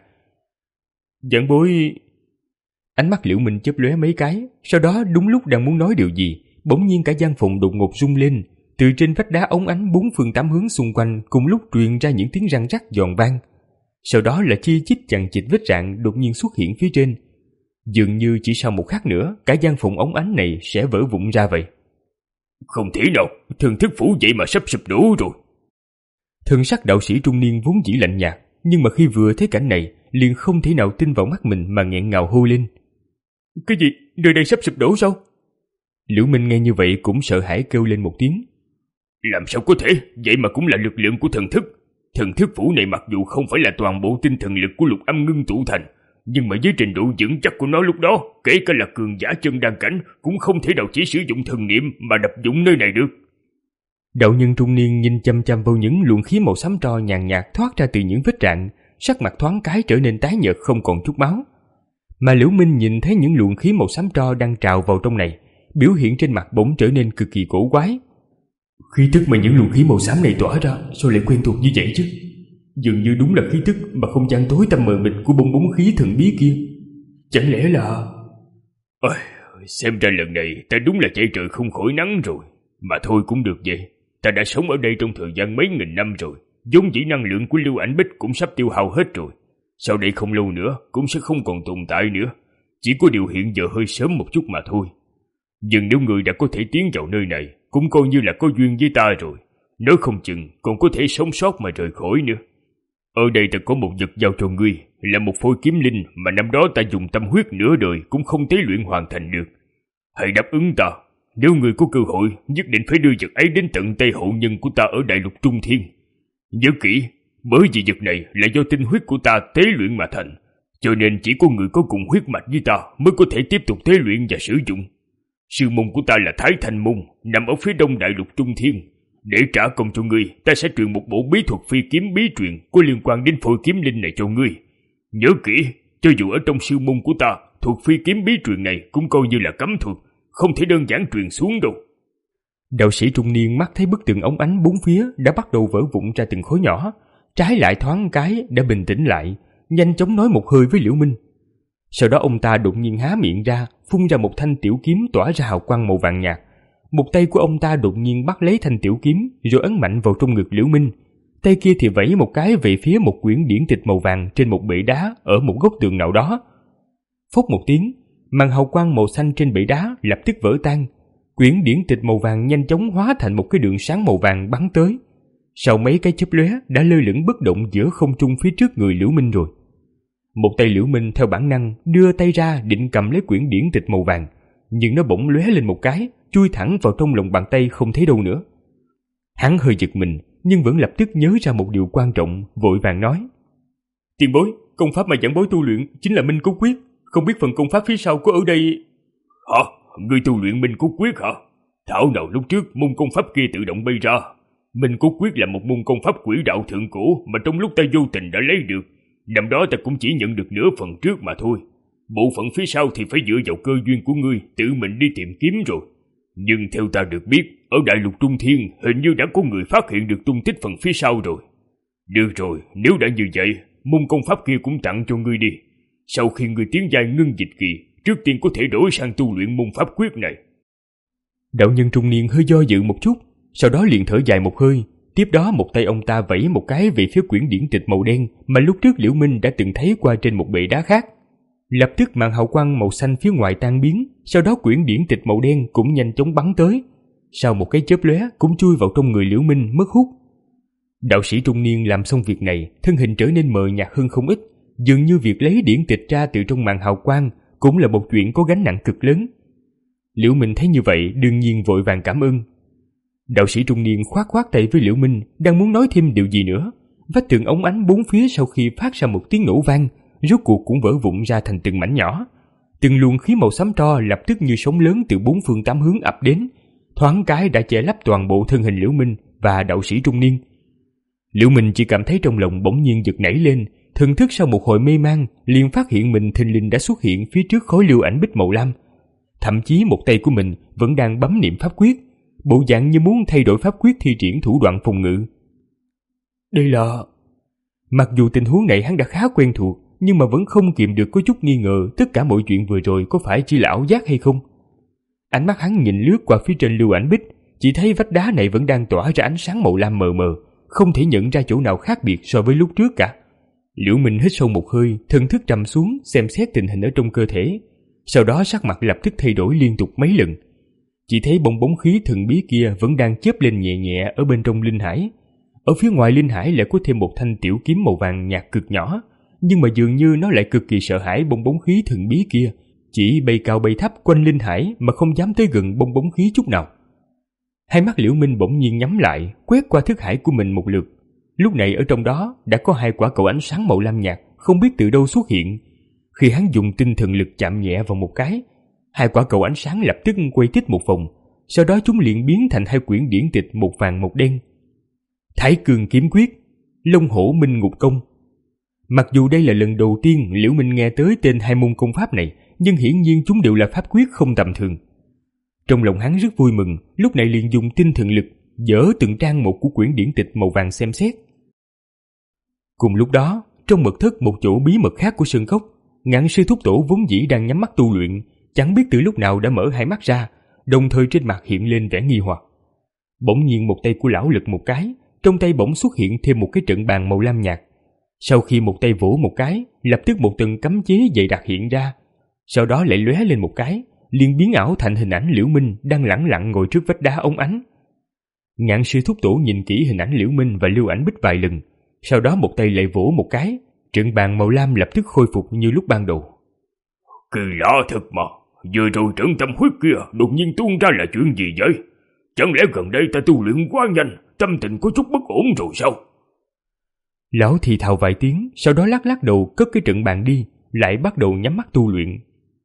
Giảng bối... Ánh mắt Liễu Minh chớp lóe mấy cái, sau đó đúng lúc đang muốn nói điều gì, bỗng nhiên cả gian phòng đột ngột rung lên, từ trên vách đá óng ánh bốn phương tám hướng xung quanh cùng lúc truyền ra những tiếng răng rắc giòn vang. Sau đó là chi chít chằng chịt vết rạn đột nhiên xuất hiện phía trên. Dường như chỉ sau một khắc nữa, cả gian phòng óng ánh này sẽ vỡ vụn ra vậy. Không thể nào, thần thức phủ vậy mà sắp sụp đổ rồi. Thần sắc đạo sĩ trung niên vốn dĩ lạnh nhạt, nhưng mà khi vừa thấy cảnh này, liền không thể nào tin vào mắt mình mà nghẹn ngào hô lên. Cái gì? Nơi đây sắp sụp đổ sao? Liễu Minh nghe như vậy cũng sợ hãi kêu lên một tiếng. Làm sao có thể, vậy mà cũng là lực lượng của thần thức. Thần thức phủ này mặc dù không phải là toàn bộ tinh thần lực của Lục Âm ngưng tụ thành, nhưng mà với trình độ vững chắc của nó lúc đó, kể cả là cường giả chân đan cảnh cũng không thể nào chỉ sử dụng thần niệm mà đập dụng nơi này được. Đạo nhân trung niên nhìn chăm chăm vào những luồng khí màu xám tro nhàn nhạt thoát ra từ những vết rạn, sắc mặt thoáng cái trở nên tái nhợt không còn chút máu. Mà Liễu Minh nhìn thấy những luồng khí màu xám tro đang trào vào trong này, biểu hiện trên mặt bỗng trở nên cực kỳ cổ quái. Khí tức mà những luồng khí màu xám này tỏa ra sao lại quen thuộc như vậy chứ? Dường như đúng là khí tức mà không gian tối tăm mờ mịt của bong bóng khí thần bí kia. Chẳng lẽ là... Ôi, xem ra lần này ta đúng là chạy trời không khỏi nắng rồi. Mà thôi cũng được vậy, ta đã sống ở đây trong thời gian mấy nghìn năm rồi, vốn dĩ năng lượng của Lưu Ảnh Bích cũng sắp tiêu hao hết rồi. Sau đây không lâu nữa cũng sẽ không còn tồn tại nữa. Chỉ có điều hiện giờ hơi sớm một chút mà thôi. Nhưng nếu người đã có thể tiến vào nơi này, cũng coi như là có duyên với ta rồi. Nếu không chừng còn có thể sống sót mà rời khỏi nữa. Ở đây ta có một vật giao cho ngươi, là một phôi kiếm linh mà năm đó ta dùng tâm huyết nửa đời cũng không tế luyện hoàn thành được. Hãy đáp ứng ta, nếu ngươi có cơ hội, nhất định phải đưa vật ấy đến tận tay hậu nhân của ta ở đại lục Trung Thiên. Nhớ kỹ, bởi vì vật này là do tinh huyết của ta tế luyện mà thành, cho nên chỉ có người có cùng huyết mạch với ta mới có thể tiếp tục tế luyện và sử dụng. Sư môn của ta là Thái Thanh Môn, nằm ở phía đông đại lục Trung Thiên. Để trả công cho ngươi, ta sẽ truyền một bộ bí thuật phi kiếm bí truyền có liên quan đến phôi kiếm linh này cho ngươi. Nhớ kỹ, cho dù ở trong sư môn của ta, thuật phi kiếm bí truyền này cũng coi như là cấm thuật, không thể đơn giản truyền xuống đâu. Đạo sĩ trung niên mắt thấy bức tường óng ánh bốn phía đã bắt đầu vỡ vụn ra từng khối nhỏ, trái lại thoáng cái đã bình tĩnh lại, nhanh chóng nói một hơi với Liễu Minh. Sau đó ông ta đột nhiên há miệng ra, phun ra một thanh tiểu kiếm tỏa ra hào quang màu vàng nhạt. Một tay của ông ta đột nhiên bắt lấy thanh tiểu kiếm rồi ấn mạnh vào trong ngực Liễu Minh. Tay kia thì vẫy một cái về phía một quyển điển tịch màu vàng trên một bệ đá ở một góc tường nào đó. Phốc một tiếng, màn hào quang màu xanh trên bệ đá lập tức vỡ tan. Quyển điển tịch màu vàng nhanh chóng hóa thành một cái đường sáng màu vàng bắn tới. Sau mấy cái chớp lóe đã lơ lửng bất động giữa không trung phía trước người Liễu Minh rồi. Một tay Liễu Minh theo bản năng đưa tay ra định cầm lấy quyển điển tịch màu vàng, nhưng nó bỗng lóe lên một cái, chui thẳng vào trong lòng bàn tay không thấy đâu nữa. Hắn hơi giật mình, nhưng vẫn lập tức nhớ ra một điều quan trọng, vội vàng nói: "Tiền bối, công pháp mà giảng bối tu luyện chính là Minh Cốt Quyết, không biết phần công pháp phía sau có ở đây?" "Hả? Ngươi tu luyện Minh Cốt Quyết hả? Thảo nào lúc trước môn công pháp kia tự động bay ra. Minh Cốt Quyết là một môn công pháp quỷ đạo thượng cổ mà trong lúc ta vô tình đã lấy được. Năm đó ta cũng chỉ nhận được nửa phần trước mà thôi. Bộ phận phía sau thì phải dựa vào cơ duyên của ngươi tự mình đi tìm kiếm rồi. Nhưng theo ta được biết, ở đại lục Trung Thiên hình như đã có người phát hiện được tung tích phần phía sau rồi. Được rồi, nếu đã như vậy, môn công pháp kia cũng tặng cho ngươi đi. Sau khi ngươi tiến giai ngưng dịch kỳ, trước tiên có thể đổi sang tu luyện môn pháp quyết này." Đạo nhân trung niên hơi do dự một chút, sau đó liền thở dài một hơi. Tiếp đó một tay ông ta vẫy một cái về phía quyển điển tịch màu đen mà lúc trước Liễu Minh đã từng thấy qua trên một bệ đá khác. Lập tức màn hào quang màu xanh phía ngoài tan biến, sau đó quyển điển tịch màu đen cũng nhanh chóng bắn tới. Sau một cái chớp lóe cũng chui vào trong người Liễu Minh mất hút. Đạo sĩ trung niên làm xong việc này, thân hình trở nên mờ nhạt hơn không ít, dường như việc lấy điển tịch ra từ trong màn hào quang cũng là một chuyện có gánh nặng cực lớn. Liễu Minh thấy như vậy đương nhiên vội vàng cảm ơn. Đạo sĩ trung niên khoát khoát tay với Liễu Minh, đang muốn nói thêm điều gì nữa. Vách tường ống ánh bốn phía sau khi phát ra một tiếng nổ vang, rốt cuộc cũng vỡ vụn ra thành từng mảnh nhỏ. Từng luồng khí màu xám tro lập tức như sóng lớn từ bốn phương tám hướng ập đến, thoáng cái đã che lấp toàn bộ thân hình Liễu Minh và đạo sĩ trung niên. Liễu Minh chỉ cảm thấy trong lòng bỗng nhiên giật nảy lên, thần thức sau một hồi mê man liền phát hiện mình thình lình đã xuất hiện phía trước khối lưu ảnh bích màu lam. Thậm chí một tay của mình vẫn đang bấm niệm pháp quyết, bộ dạng như muốn thay đổi pháp quyết thi triển thủ đoạn phòng ngự. Đây là... Mặc dù tình huống này hắn đã khá quen thuộc, nhưng mà vẫn không kìm được có chút nghi ngờ tất cả mọi chuyện vừa rồi có phải chỉ là ảo giác hay không. Ánh mắt hắn nhìn lướt qua phía trên lưu ảnh bích, chỉ thấy vách đá này vẫn đang tỏa ra ánh sáng màu lam mờ mờ, không thể nhận ra chỗ nào khác biệt so với lúc trước cả. Liễu Minh hít sâu một hơi, thần thức trầm xuống xem xét tình hình ở trong cơ thể, sau đó sắc mặt lập tức thay đổi liên tục mấy lần. Chỉ thấy bong bóng khí thần bí kia vẫn đang chớp lên nhẹ nhẹ ở bên trong linh hải. Ở phía ngoài linh hải lại có thêm một thanh tiểu kiếm màu vàng nhạt cực nhỏ, nhưng mà dường như nó lại cực kỳ sợ hãi bong bóng khí thần bí kia, chỉ bay cao bay thấp quanh linh hải mà không dám tới gần bong bóng khí chút nào. Hai mắt Liễu Minh bỗng nhiên nhắm lại, quét qua thức hải của mình một lượt. Lúc này ở trong đó đã có hai quả cầu ánh sáng màu lam nhạt không biết từ đâu xuất hiện. Khi hắn dùng tinh thần lực chạm nhẹ vào một cái, hai quả cầu ánh sáng lập tức quay tít một vòng, sau đó chúng liền biến thành hai quyển điển tịch một vàng một đen. Thái Cương Kiếm Quyết, Long Hổ Minh Ngục Công. Mặc dù đây là lần đầu tiên Liễu Minh nghe tới tên hai môn công pháp này, nhưng hiển nhiên chúng đều là pháp quyết không tầm thường. Trong lòng hắn rất vui mừng, lúc này liền dùng tinh thần lực dỡ từng trang một của quyển điển tịch màu vàng xem xét. Cùng lúc đó, trong mật thất một chỗ bí mật khác của sơn cốc, Ngạn Sư Thúc Tổ vốn dĩ đang nhắm mắt tu luyện, chẳng biết từ lúc nào đã mở hai mắt ra, đồng thời trên mặt hiện lên vẻ nghi hoặc. Bỗng nhiên một tay của lão lật một cái, trong tay bỗng xuất hiện thêm một cái trận bàn màu lam nhạt. Sau khi một tay vỗ một cái, lập tức một tầng cấm chế dày đặc hiện ra, sau đó lại lóe lên một cái, liền biến ảo thành hình ảnh Liễu Minh đang lẳng lặng ngồi trước vách đá óng ánh. Ngạn sư thúc tổ nhìn kỹ hình ảnh Liễu Minh và Lưu Ảnh Bích vài lần, sau đó một tay lại vỗ một cái, trận bàn màu lam lập tức khôi phục như lúc ban đầu. Kỳ lạ thật mà, vừa rồi trận tâm huyết kia đột nhiên tuôn ra là chuyện gì vậy? Chẳng lẽ gần đây ta tu luyện quá nhanh, tâm tình có chút bất ổn rồi sao? Lão thì thào vài tiếng, sau đó lắc lắc đầu cất cái trận bàn đi, lại bắt đầu nhắm mắt tu luyện.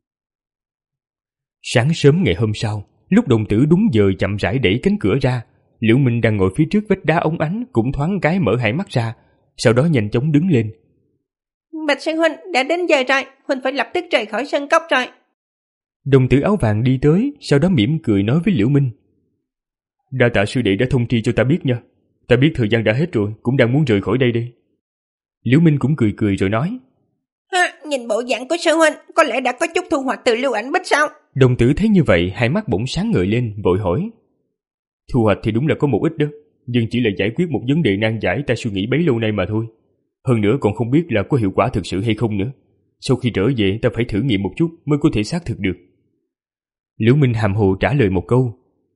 Sáng sớm ngày hôm sau, lúc đồng tử đúng giờ chậm rãi đẩy cánh cửa ra, Liễu Minh đang ngồi phía trước vách đá óng ánh cũng thoáng cái mở hai mắt ra, sau đó nhanh chóng đứng lên. Bạch sư huynh, đã đến giờ rồi, huynh phải lập tức rời khỏi sân cốc rồi. Đồng tử áo vàng đi tới, sau đó mỉm cười nói với Liễu Minh. Đa tạ sư đệ đã thông tri cho ta biết nha, ta biết thời gian đã hết rồi, cũng đang muốn rời khỏi đây đây. Liễu Minh cũng cười cười rồi nói. Ha, nhìn bộ dạng của sư huynh, có lẽ đã có chút thu hoạch từ Lưu Ảnh Bích sao? Đồng tử thấy như vậy, hai mắt bỗng sáng ngời lên, vội hỏi. Thu hoạch thì đúng là có một ít đó, nhưng chỉ là giải quyết một vấn đề nan giải ta suy nghĩ bấy lâu nay mà thôi. Hơn nữa còn không biết là có hiệu quả thực sự hay không nữa. Sau khi trở về ta phải thử nghiệm một chút mới có thể xác thực được. Liễu Minh hàm hồ trả lời một câu.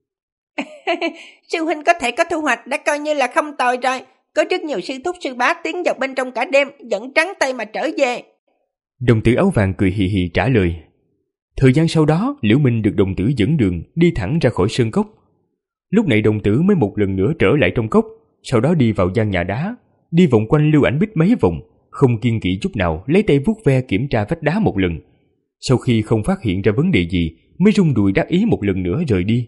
Sư huynh có thể có thu hoạch đã coi như là không tồi rồi. Có rất nhiều sư thúc sư bá tiến vào bên trong cả đêm, vẫn trắng tay mà trở về. Đồng tử áo vàng cười hì hì trả lời. Thời gian sau đó, Liễu Minh được đồng tử dẫn đường đi thẳng ra khỏi sơn cốc. Lúc này đồng tử mới một lần nữa trở lại trong cốc, sau đó đi vào gian nhà đá, đi vòng quanh Lưu Ảnh Bích mấy vòng, không kiêng kỵ chút nào, lấy tay vuốt ve kiểm tra vách đá một lần. Sau khi không phát hiện ra vấn đề gì, mới rung đùi đắc ý một lần nữa rời đi.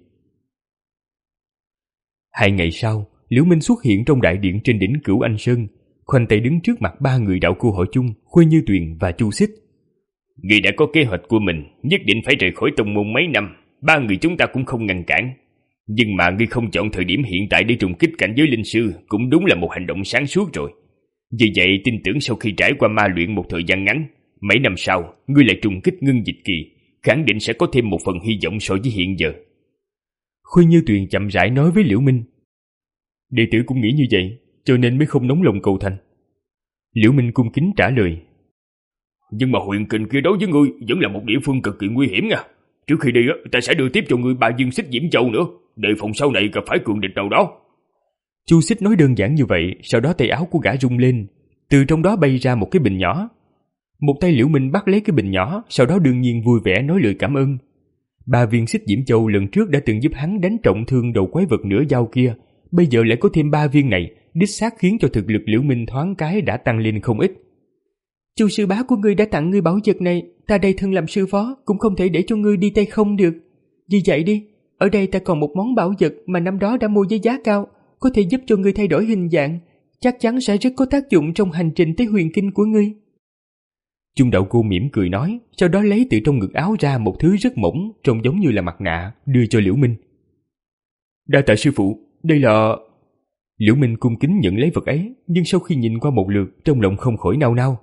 Hai ngày sau, Liễu Minh xuất hiện trong đại điện trên đỉnh Cửu Anh Sơn, khoanh tay đứng trước mặt ba người đạo cô họ Chung, Khuê Như Tuyền và Chu Xích. Ngươi đã có kế hoạch của mình, nhất định phải rời khỏi tông môn mấy năm, ba người chúng ta cũng không ngăn cản. Nhưng mà ngươi không chọn thời điểm hiện tại để trùng kích cảnh giới linh sư cũng đúng là một hành động sáng suốt rồi. Vì vậy tin tưởng sau khi trải qua ma luyện một thời gian ngắn, mấy năm sau ngươi lại trùng kích ngưng dịch kỳ, khẳng định sẽ có thêm một phần hy vọng so với hiện giờ. Khuê Như Tuyền chậm rãi nói với Liễu Minh. Đệ tử cũng nghĩ như vậy, cho nên mới không nóng lòng cầu thành. Liễu Minh cung kính trả lời. Nhưng mà huyện Kình kia đối với ngươi vẫn là một địa phương cực kỳ nguy hiểm nha. Trước khi đi ta sẽ đưa tiếp cho ngươi ba viên xích diễm châu nữa, đề phòng sau này gặp phải cường địch nào đó. Chu Xích nói đơn giản như vậy, sau đó tay áo của gã rung lên, từ trong đó bay ra một cái bình nhỏ. Một tay Liễu Minh bắt lấy cái bình nhỏ, sau đó đương nhiên vui vẻ nói lời cảm ơn. Ba viên xích diễm châu lần trước đã từng giúp hắn đánh trọng thương đầu quái vật nửa dao kia, bây giờ lại có thêm ba viên này, đích xác khiến cho thực lực Liễu Minh thoáng cái đã tăng lên không ít. Chu sư bá của ngươi đã tặng ngươi bảo vật này, ta đây thân làm sư phó cũng không thể để cho ngươi đi tay không được. Vì vậy đi, ở đây ta còn một món bảo vật mà năm đó đã mua với giá cao, có thể giúp cho ngươi thay đổi hình dạng, chắc chắn sẽ rất có tác dụng trong hành trình tới huyền kinh của ngươi. Chung đạo cô mỉm cười nói, sau đó lấy từ trong ngực áo ra một thứ rất mỏng, trông giống như là mặt nạ, đưa cho Liễu Minh. Đa tạ sư phụ, đây là... Liễu Minh cung kính nhận lấy vật ấy, nhưng sau khi nhìn qua một lượt, trong lòng không khỏi nao nao.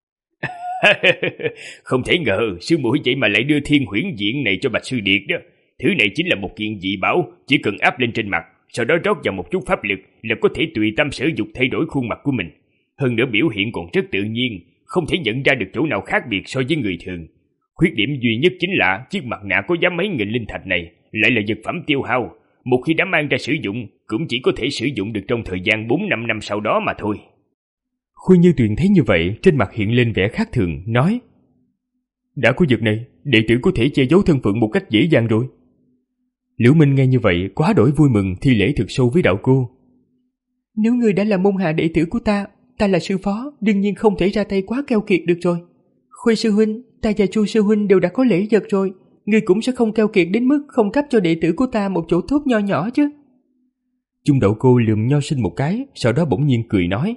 Không thể ngờ sư muội vậy mà lại đưa thiên huyễn diện này cho Bạch Sư Điệt đó. Thứ này chính là một kiện dị bảo, chỉ cần áp lên trên mặt, sau đó rót vào một chút pháp lực là có thể tùy tâm sở dục thay đổi khuôn mặt của mình. Hơn nữa biểu hiện còn rất tự nhiên, không thể nhận ra được chỗ nào khác biệt so với người thường. Khuyết điểm duy nhất chính là chiếc mặt nạ có giá mấy nghìn linh thạch này lại là vật phẩm tiêu hao, một khi đã mang ra sử dụng cũng chỉ có thể sử dụng được trong thời gian bốn năm năm sau đó mà thôi. Khuê Như Tuyền thấy như vậy, trên mặt hiện lên vẻ khác thường, nói: Đã có vật này, đệ tử có thể che giấu thân phận một cách dễ dàng rồi. Liễu Minh nghe như vậy, quá đổi vui mừng, thi lễ thực sâu với đạo cô. Nếu ngươi đã là môn hạ đệ tử của ta, ta là sư phó, đương nhiên không thể ra tay quá keo kiệt được rồi. Khuê sư huynh, ta và Chu sư huynh đều đã có lễ vật rồi, ngươi cũng sẽ không keo kiệt đến mức không cấp cho đệ tử của ta một chỗ tốt nho nhỏ chứ. Chung đạo cô lườm Nho Sinh một cái, sau đó bỗng nhiên cười nói: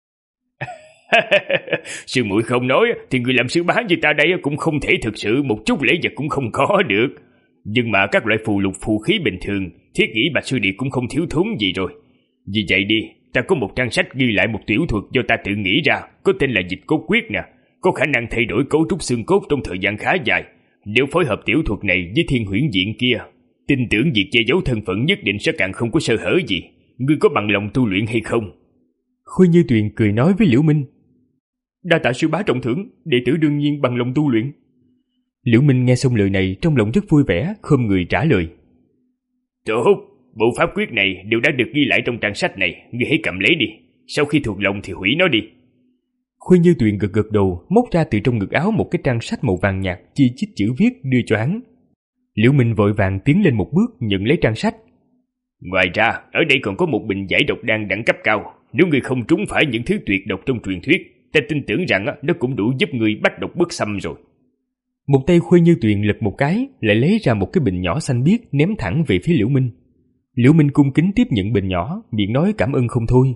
Sư muội không nói thì người làm sư bá như ta đây cũng không thể thực sự một chút lễ vật cũng không có được. Nhưng mà các loại phù lục phù khí bình thường, thiết nghĩ Bạch Sư Điệt cũng không thiếu thốn gì rồi. Vì vậy đi, ta có một trang sách ghi lại một tiểu thuật do ta tự nghĩ ra, có tên là Dịch Cốt Quyết nè, có khả năng thay đổi cấu trúc xương cốt trong thời gian khá dài, nếu phối hợp tiểu thuật này với Thiên Huyễn Diện kia, tin tưởng việc che giấu thân phận nhất định sẽ càng không có sơ hở gì. Ngươi có bằng lòng tu luyện hay không? Khôi Như Tuyền cười nói với Liễu Minh. Đa tạ sư bá trọng thưởng, đệ tử đương nhiên bằng lòng tu luyện. Liễu Minh nghe xong lời này trong lòng rất vui vẻ, khom người trả lời. Tốt, bộ pháp quyết này đều đã được ghi lại trong trang sách này, ngươi hãy cầm lấy đi. Sau khi thuộc lòng thì hủy nó đi. Khôi Như Tuyền gật gật đầu, móc ra từ trong ngực áo một cái trang sách màu vàng nhạt chi chít chữ viết đưa cho hắn. Liễu Minh vội vàng tiến lên một bước nhận lấy trang sách. Ngoài ra, ở đây còn có một bình giải độc đan đẳng cấp cao. Nếu ngươi không trúng phải những thứ tuyệt độc trong truyền thuyết, ta tin tưởng rằng nó cũng đủ giúp ngươi bách độc bất xâm rồi. Một tay Khôi Như Tuyền lật một cái, lại lấy ra một cái bình nhỏ xanh biếc ném thẳng về phía Liễu Minh. Liễu Minh cung kính tiếp nhận bình nhỏ, miệng nói cảm ơn không thôi.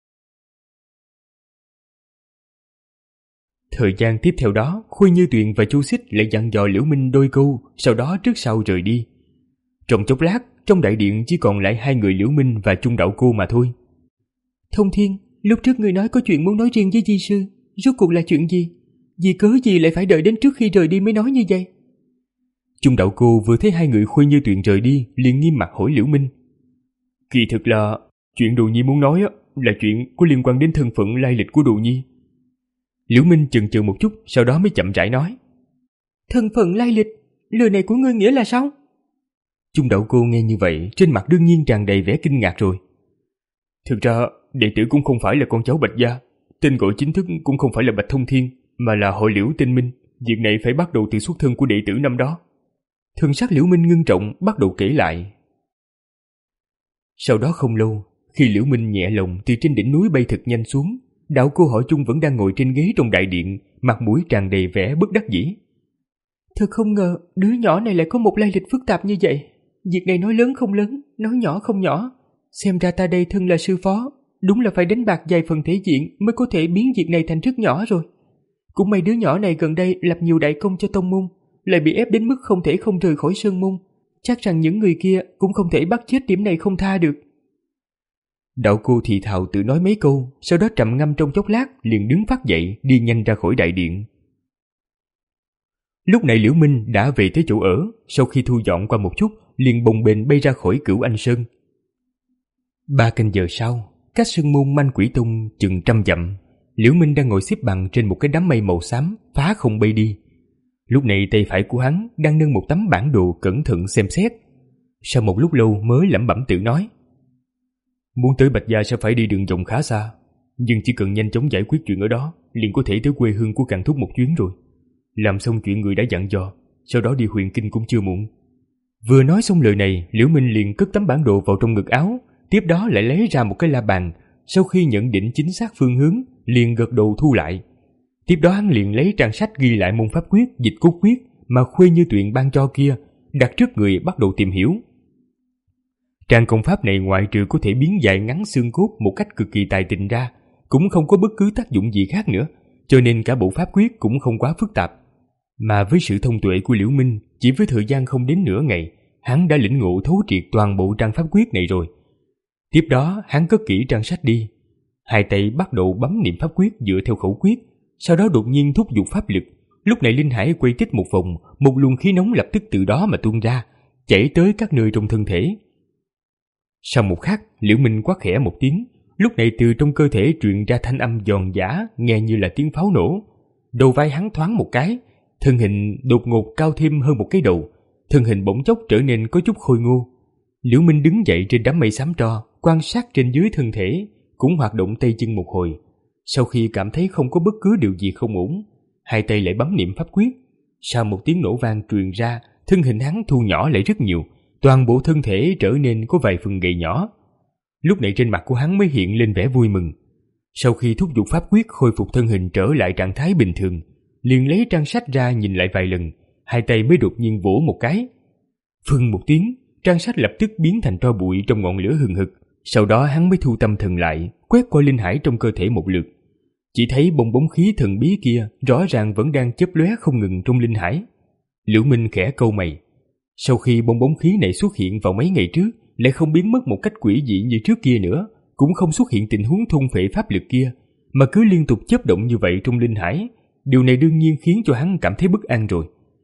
Thời gian tiếp theo đó, Khôi Như Tuyền và Chu Xích lại dặn dò Liễu Minh đôi câu, sau đó trước sau rời đi. Trong chốc lát, trong đại điện chỉ còn lại hai người Liễu Minh và Trung Đạo Cô mà thôi. Thông Thiên, lúc trước người nói có chuyện muốn nói riêng với Di sư, rốt cuộc là chuyện gì? Vì cớ gì lại phải đợi đến trước khi rời đi mới nói như vậy? Trung Đạo Cô vừa thấy hai người Khôi Như Tuyền rời đi, liền nghiêm mặt hỏi Liễu Minh. Kỳ thực là, chuyện Đồ Nhi muốn nói là chuyện có liên quan đến thân phận lai lịch của Đồ Nhi. Liễu Minh chần chừ một chút, sau đó mới chậm rãi nói. Thân phận lai lịch, lời này của ngươi nghĩa là sao? Trung Đạo Cô nghe như vậy, trên mặt đương nhiên tràn đầy vẻ kinh ngạc rồi. Thực ra, đệ tử cũng không phải là con cháu Bạch gia, tên gọi chính thức cũng không phải là Bạch Thông Thiên, mà là họ Liễu tên Minh. Việc này phải bắt đầu từ xuất thân của đệ tử năm đó. Thần sắc Liễu Minh ngưng trọng, bắt đầu kể lại. Sau đó không lâu, khi Liễu Minh nhẹ lòng từ trên đỉnh núi bay thật nhanh xuống, Đạo Cô họ Trung vẫn đang ngồi trên ghế trong đại điện, mặt mũi tràn đầy vẻ bất đắc dĩ. Thật không ngờ, đứa nhỏ này lại có một lai lịch phức tạp như vậy. Việc này nói lớn không lớn, nói nhỏ không nhỏ. Xem ra ta đây thân là sư phó, đúng là phải đánh bạc vài phần thể diện mới có thể biến việc này thành rất nhỏ rồi. Cũng may đứa nhỏ này gần đây lập nhiều đại công cho tông môn, lại bị ép đến mức không thể không rời khỏi sơn môn. Chắc rằng những người kia cũng không thể bắt chết điểm này không tha được. Đạo Cô thì thào tự nói mấy câu, sau đó trầm ngâm trong chốc lát liền đứng phát dậy đi nhanh ra khỏi đại điện. Lúc này Liễu Minh đã về tới chỗ ở, sau khi thu dọn qua một chút liền bồng bềnh bay ra khỏi Cửu Anh Sơn. Ba canh giờ sau, cách sơn môn Manh Quỷ Tông chừng trăm dặm, Liễu Minh đang ngồi xếp bằng trên một cái đám mây màu xám phá không bay đi. Lúc này tay phải của hắn đang nâng một tấm bản đồ cẩn thận xem xét. Sau một lúc lâu mới lẩm bẩm tự nói. Muốn tới Bạch Gia sẽ phải đi đường vòng khá xa, nhưng chỉ cần nhanh chóng giải quyết chuyện ở đó liền có thể tới quê hương của Càn Thúc một chuyến rồi. Làm xong chuyện người đã dặn dò, sau đó đi Huyền Kinh cũng chưa muộn. Vừa nói xong lời này, Liễu Minh liền cất tấm bản đồ vào trong ngực áo, tiếp đó lại lấy ra một cái la bàn. Sau khi nhận định chính xác phương hướng, liền gật đầu thu lại. Tiếp đó hắn liền lấy trang sách ghi lại môn pháp quyết, dịch cốt quyết mà Khuê Như Tuyền ban cho kia, đặt trước người bắt đầu tìm hiểu. Trang công pháp này ngoại trừ có thể biến dài ngắn xương cốt một cách cực kỳ tài tình ra, cũng không có bất cứ tác dụng gì khác nữa, cho nên cả bộ pháp quyết cũng không quá phức tạp. Mà với sự thông tuệ của Liễu Minh, chỉ với thời gian không đến nửa ngày, hắn đã lĩnh ngộ thấu triệt toàn bộ trang pháp quyết này rồi. Tiếp đó hắn cất kỹ trang sách đi, hai tay bắt đầu bấm niệm pháp quyết dựa theo khẩu quyết, sau đó đột nhiên thúc giục pháp lực. Lúc này linh hải quay tích một vòng, một luồng khí nóng lập tức từ đó mà tuôn ra, chảy tới các nơi trong thân thể. Sau một khắc, Liễu Minh quát khẽ một tiếng, lúc này từ trong cơ thể truyền ra thanh âm giòn giã, nghe như là tiếng pháo nổ. Đầu vai hắn thoáng một cái, thân hình đột ngột cao thêm hơn một cái đầu, thân hình bỗng chốc trở nên có chút khôi ngô. Liễu Minh đứng dậy trên đám mây xám tro, quan sát trên dưới thân thể, cũng hoạt động tay chân một hồi. Sau khi cảm thấy không có bất cứ điều gì không ổn, hai tay lại bấm niệm pháp quyết. Sau một tiếng nổ vang truyền ra, thân hình hắn thu nhỏ lại rất nhiều, toàn bộ thân thể trở nên có vài phần gầy nhỏ. Lúc này trên mặt của hắn mới hiện lên vẻ vui mừng. Sau khi thúc giục pháp quyết khôi phục thân hình trở lại trạng thái bình thường, liền lấy trang sách ra nhìn lại vài lần, hai tay mới đột nhiên vỗ một cái. Phừng một tiếng, trang sách lập tức biến thành tro bụi trong ngọn lửa hừng hực. Sau đó hắn mới thu tâm thần lại, quét qua linh hải trong cơ thể một lượt. Chỉ thấy bong bóng khí thần bí kia rõ ràng vẫn đang chớp lóe không ngừng trong linh hải. Liễu Minh khẽ cau mày. Sau khi bong bóng khí này xuất hiện vào mấy ngày trước, lại không biến mất một cách quỷ dị như trước kia nữa, cũng không xuất hiện tình huống thôn phệ pháp lực kia, mà cứ liên tục chớp động như vậy trong linh hải. Điều này đương nhiên khiến cho hắn cảm thấy bất an rồi.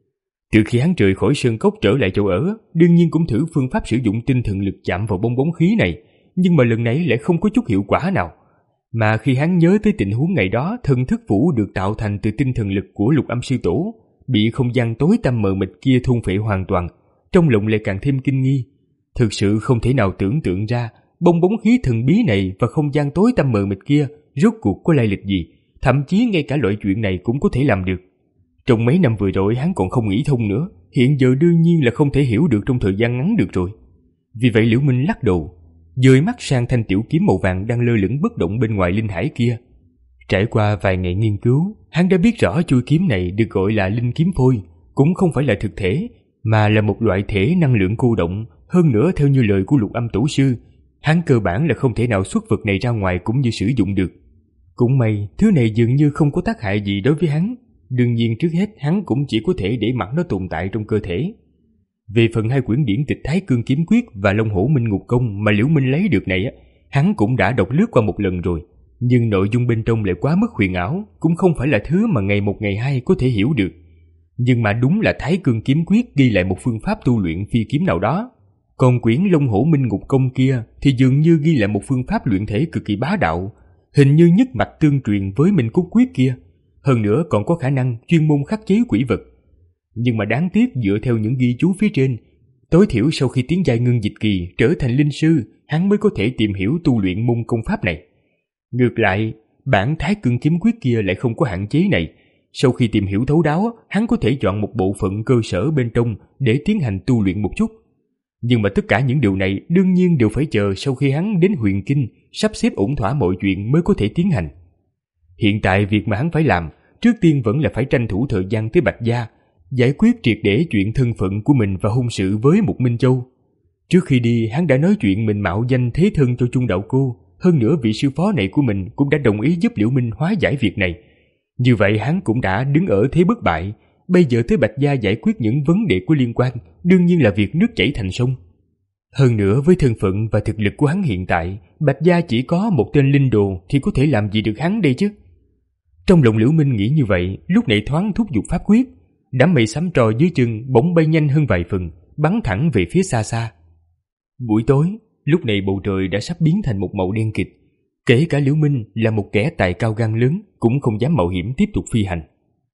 Từ khi hắn rời khỏi sơn cốc trở lại chỗ ở, đương nhiên cũng thử phương pháp sử dụng tinh thần lực chạm vào bong bóng khí này, nhưng mà lần này lại không có chút hiệu quả nào. Mà khi hắn nhớ tới tình huống ngày đó thần thức phủ được tạo thành từ tinh thần lực của Lục Âm Sư Tổ bị không gian tối tăm mờ mịt kia thôn phệ hoàn toàn, trong lòng lại càng thêm kinh nghi. Thực sự không thể nào tưởng tượng ra bong bóng khí thần bí này và không gian tối tăm mờ mịt kia rốt cuộc có lai lịch gì, thậm chí ngay cả loại chuyện này cũng có thể làm được. Trong mấy năm vừa rồi hắn còn không nghĩ thông nữa, hiện giờ đương nhiên là không thể hiểu được trong thời gian ngắn được rồi. Vì vậy Liễu Minh lắc đầu, dời mắt sang thanh tiểu kiếm màu vàng đang lơ lửng bất động bên ngoài linh hải kia. Trải qua vài ngày nghiên cứu, hắn đã biết rõ chuôi kiếm này được gọi là linh kiếm phôi, cũng không phải là thực thể, mà là một loại thể năng lượng cô động. Hơn nữa theo như lời của Lục Âm Tổ sư, hắn cơ bản là không thể nào xuất vật này ra ngoài cũng như sử dụng được. Cũng may, thứ này dường như không có tác hại gì đối với hắn. Đương nhiên trước hết hắn cũng chỉ có thể để mặc nó tồn tại trong cơ thể. Về phần hai quyển điển tịch Thái Cương Kiếm Quyết và Long Hổ Minh Ngục Công mà Liễu Minh lấy được này, hắn cũng đã đọc lướt qua một lần rồi. Nhưng nội dung bên trong lại quá mức huyền ảo, cũng không phải là thứ mà ngày một ngày hai có thể hiểu được. Nhưng mà đúng là Thái Cương Kiếm Quyết ghi lại một phương pháp tu luyện phi kiếm nào đó. Còn quyển Long Hổ Minh Ngục Công kia thì dường như ghi lại một phương pháp luyện thể cực kỳ bá đạo, hình như nhất mạch tương truyền với Minh Cốt Quyết kia. Hơn nữa còn có khả năng chuyên môn khắc chế quỷ vật. Nhưng mà đáng tiếc dựa theo những ghi chú phía trên, tối thiểu sau khi tiến giai ngưng dịch kỳ trở thành linh sư, hắn mới có thể tìm hiểu tu luyện môn công pháp này. Ngược lại, bản Thái Cương Kiếm Quyết kia lại không có hạn chế này. Sau khi tìm hiểu thấu đáo, hắn có thể chọn một bộ phận cơ sở bên trong để tiến hành tu luyện một chút. Nhưng mà tất cả những điều này đương nhiên đều phải chờ sau khi hắn đến Huyền Kinh sắp xếp ổn thỏa mọi chuyện mới có thể tiến hành. Hiện tại việc mà hắn phải làm trước tiên vẫn là phải tranh thủ thời gian tới Bạch Gia, giải quyết triệt để chuyện thân phận của mình và hôn sự với Mục Minh Châu. Trước khi đi, hắn đã nói chuyện mình mạo danh thế thân cho Trung Đạo Cô. Hơn nữa vị sư phó này của mình cũng đã đồng ý giúp Liễu Minh hóa giải việc này. Như vậy hắn cũng đã đứng ở thế bất bại. Bây giờ tới Bạch Gia giải quyết những vấn đề có liên quan, đương nhiên là việc nước chảy thành sông. Hơn nữa với thân phận và thực lực của hắn hiện tại, Bạch Gia chỉ có một tên linh đồ thì có thể làm gì được hắn đây chứ? Trong lòng Liễu Minh nghĩ như vậy, lúc này thoáng thúc giục pháp quyết, đám mây sấm trò dưới chân bỗng bay nhanh hơn vài phần, bắn thẳng về phía xa xa. Buổi tối, lúc này bầu trời đã sắp biến thành một màu đen kịt. Kể cả Liễu Minh là một kẻ tài cao gan lớn cũng không dám mạo hiểm tiếp tục phi hành.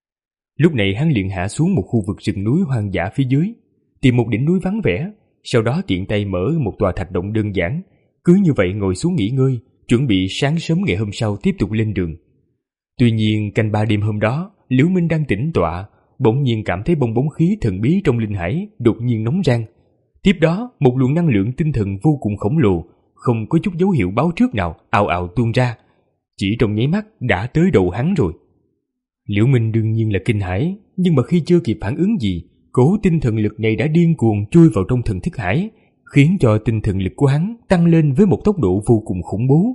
Lúc này hắn liền hạ xuống một khu vực rừng núi hoang dã phía dưới, tìm một đỉnh núi vắng vẻ, sau đó tiện tay mở một tòa thạch động đơn giản, cứ như vậy ngồi xuống nghỉ ngơi, chuẩn bị sáng sớm ngày hôm sau tiếp tục lên đường. Tuy nhiên canh ba đêm hôm đó, Liễu Minh đang tĩnh tọa, bỗng nhiên cảm thấy bong bóng khí thần bí trong linh hải đột nhiên nóng rang. Tiếp đó, một luồng năng lượng tinh thần vô cùng khổng lồ, không có chút dấu hiệu báo trước nào, ào ào tuôn ra, chỉ trong nháy mắt đã tới đầu hắn rồi. Liễu Minh đương nhiên là kinh hãi, nhưng mà khi chưa kịp phản ứng gì, cỗ tinh thần lực này đã điên cuồng chui vào trong thần thức hải, khiến cho tinh thần lực của hắn tăng lên với một tốc độ vô cùng khủng bố.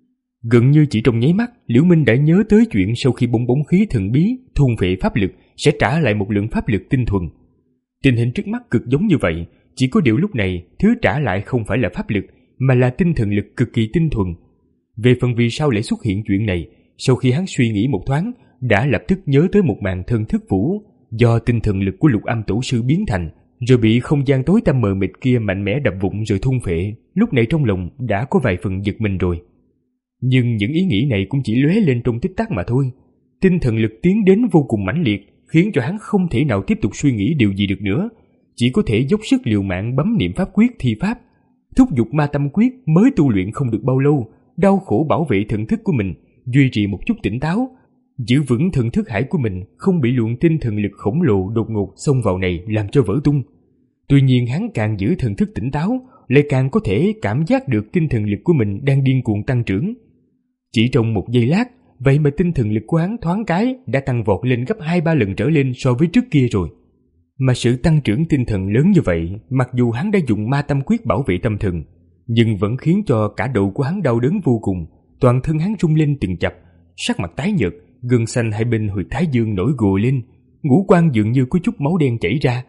Gần như chỉ trong nháy mắt, Liễu Minh đã nhớ tới chuyện sau khi bong bóng khí thần bí thôn phệ pháp lực sẽ trả lại một lượng pháp lực tinh thuần. Tình hình trước mắt cực giống như vậy, chỉ có điều lúc này thứ trả lại không phải là pháp lực mà là tinh thần lực cực kỳ tinh thuần. Về phần vì sao lại xuất hiện chuyện này, sau khi hắn suy nghĩ một thoáng, đã lập tức nhớ tới một màn thân thức phủ do tinh thần lực của Lục Âm Tổ sư biến thành, rồi bị không gian tối tăm mờ mịt kia mạnh mẽ đập vụn rồi thôn phệ. Lúc này trong lòng đã có vài phần giật mình rồi. Nhưng những ý nghĩ này cũng chỉ lóe lên trong tích tắc mà thôi. Tinh thần lực tiến đến vô cùng mãnh liệt, khiến cho hắn không thể nào tiếp tục suy nghĩ điều gì được nữa, chỉ có thể dốc sức liều mạng bấm niệm pháp quyết thi pháp, thúc giục ma tâm quyết. Mới tu luyện không được bao lâu, đau khổ bảo vệ thần thức của mình, duy trì một chút tỉnh táo, giữ vững thần thức hải của mình không bị luồng tinh thần lực khổng lồ đột ngột xông vào này làm cho vỡ tung. Tuy nhiên hắn càng giữ thần thức tỉnh táo, lại càng có thể cảm giác được tinh thần lực của mình đang điên cuồng tăng trưởng. Chỉ trong một giây lát, vậy mà tinh thần lực của hắn thoáng cái đã tăng vọt lên gấp hai ba lần trở lên so với trước kia rồi. Mà sự tăng trưởng tinh thần lớn như vậy, mặc dù hắn đã dùng ma tâm quyết bảo vệ tâm thần, nhưng vẫn khiến cho cả đầu của hắn đau đớn vô cùng, toàn thân hắn rung lên từng chập, sắc mặt tái nhợt, gân xanh hai bên huyệt thái dương nổi gồ lên, ngũ quan dường như có chút máu đen chảy ra.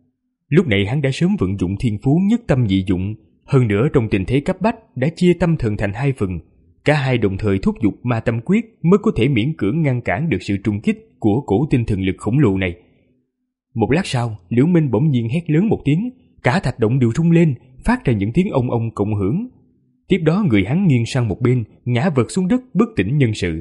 Lúc này hắn đã sớm vận dụng thiên phú nhất tâm nhị dụng, hơn nữa trong tình thế cấp bách đã chia tâm thần thành hai phần, cả hai đồng thời thúc giục ma tâm quyết mới có thể miễn cưỡng ngăn cản được sự trùng kích của cổ tinh thần lực khổng lồ này. Một lát sau, Liễu Minh bỗng nhiên hét lớn một tiếng, cả thạch động đều rung lên, phát ra những tiếng ong ong cộng hưởng. Tiếp đó người hắn nghiêng sang một bên, ngã vật xuống đất bất tỉnh nhân sự.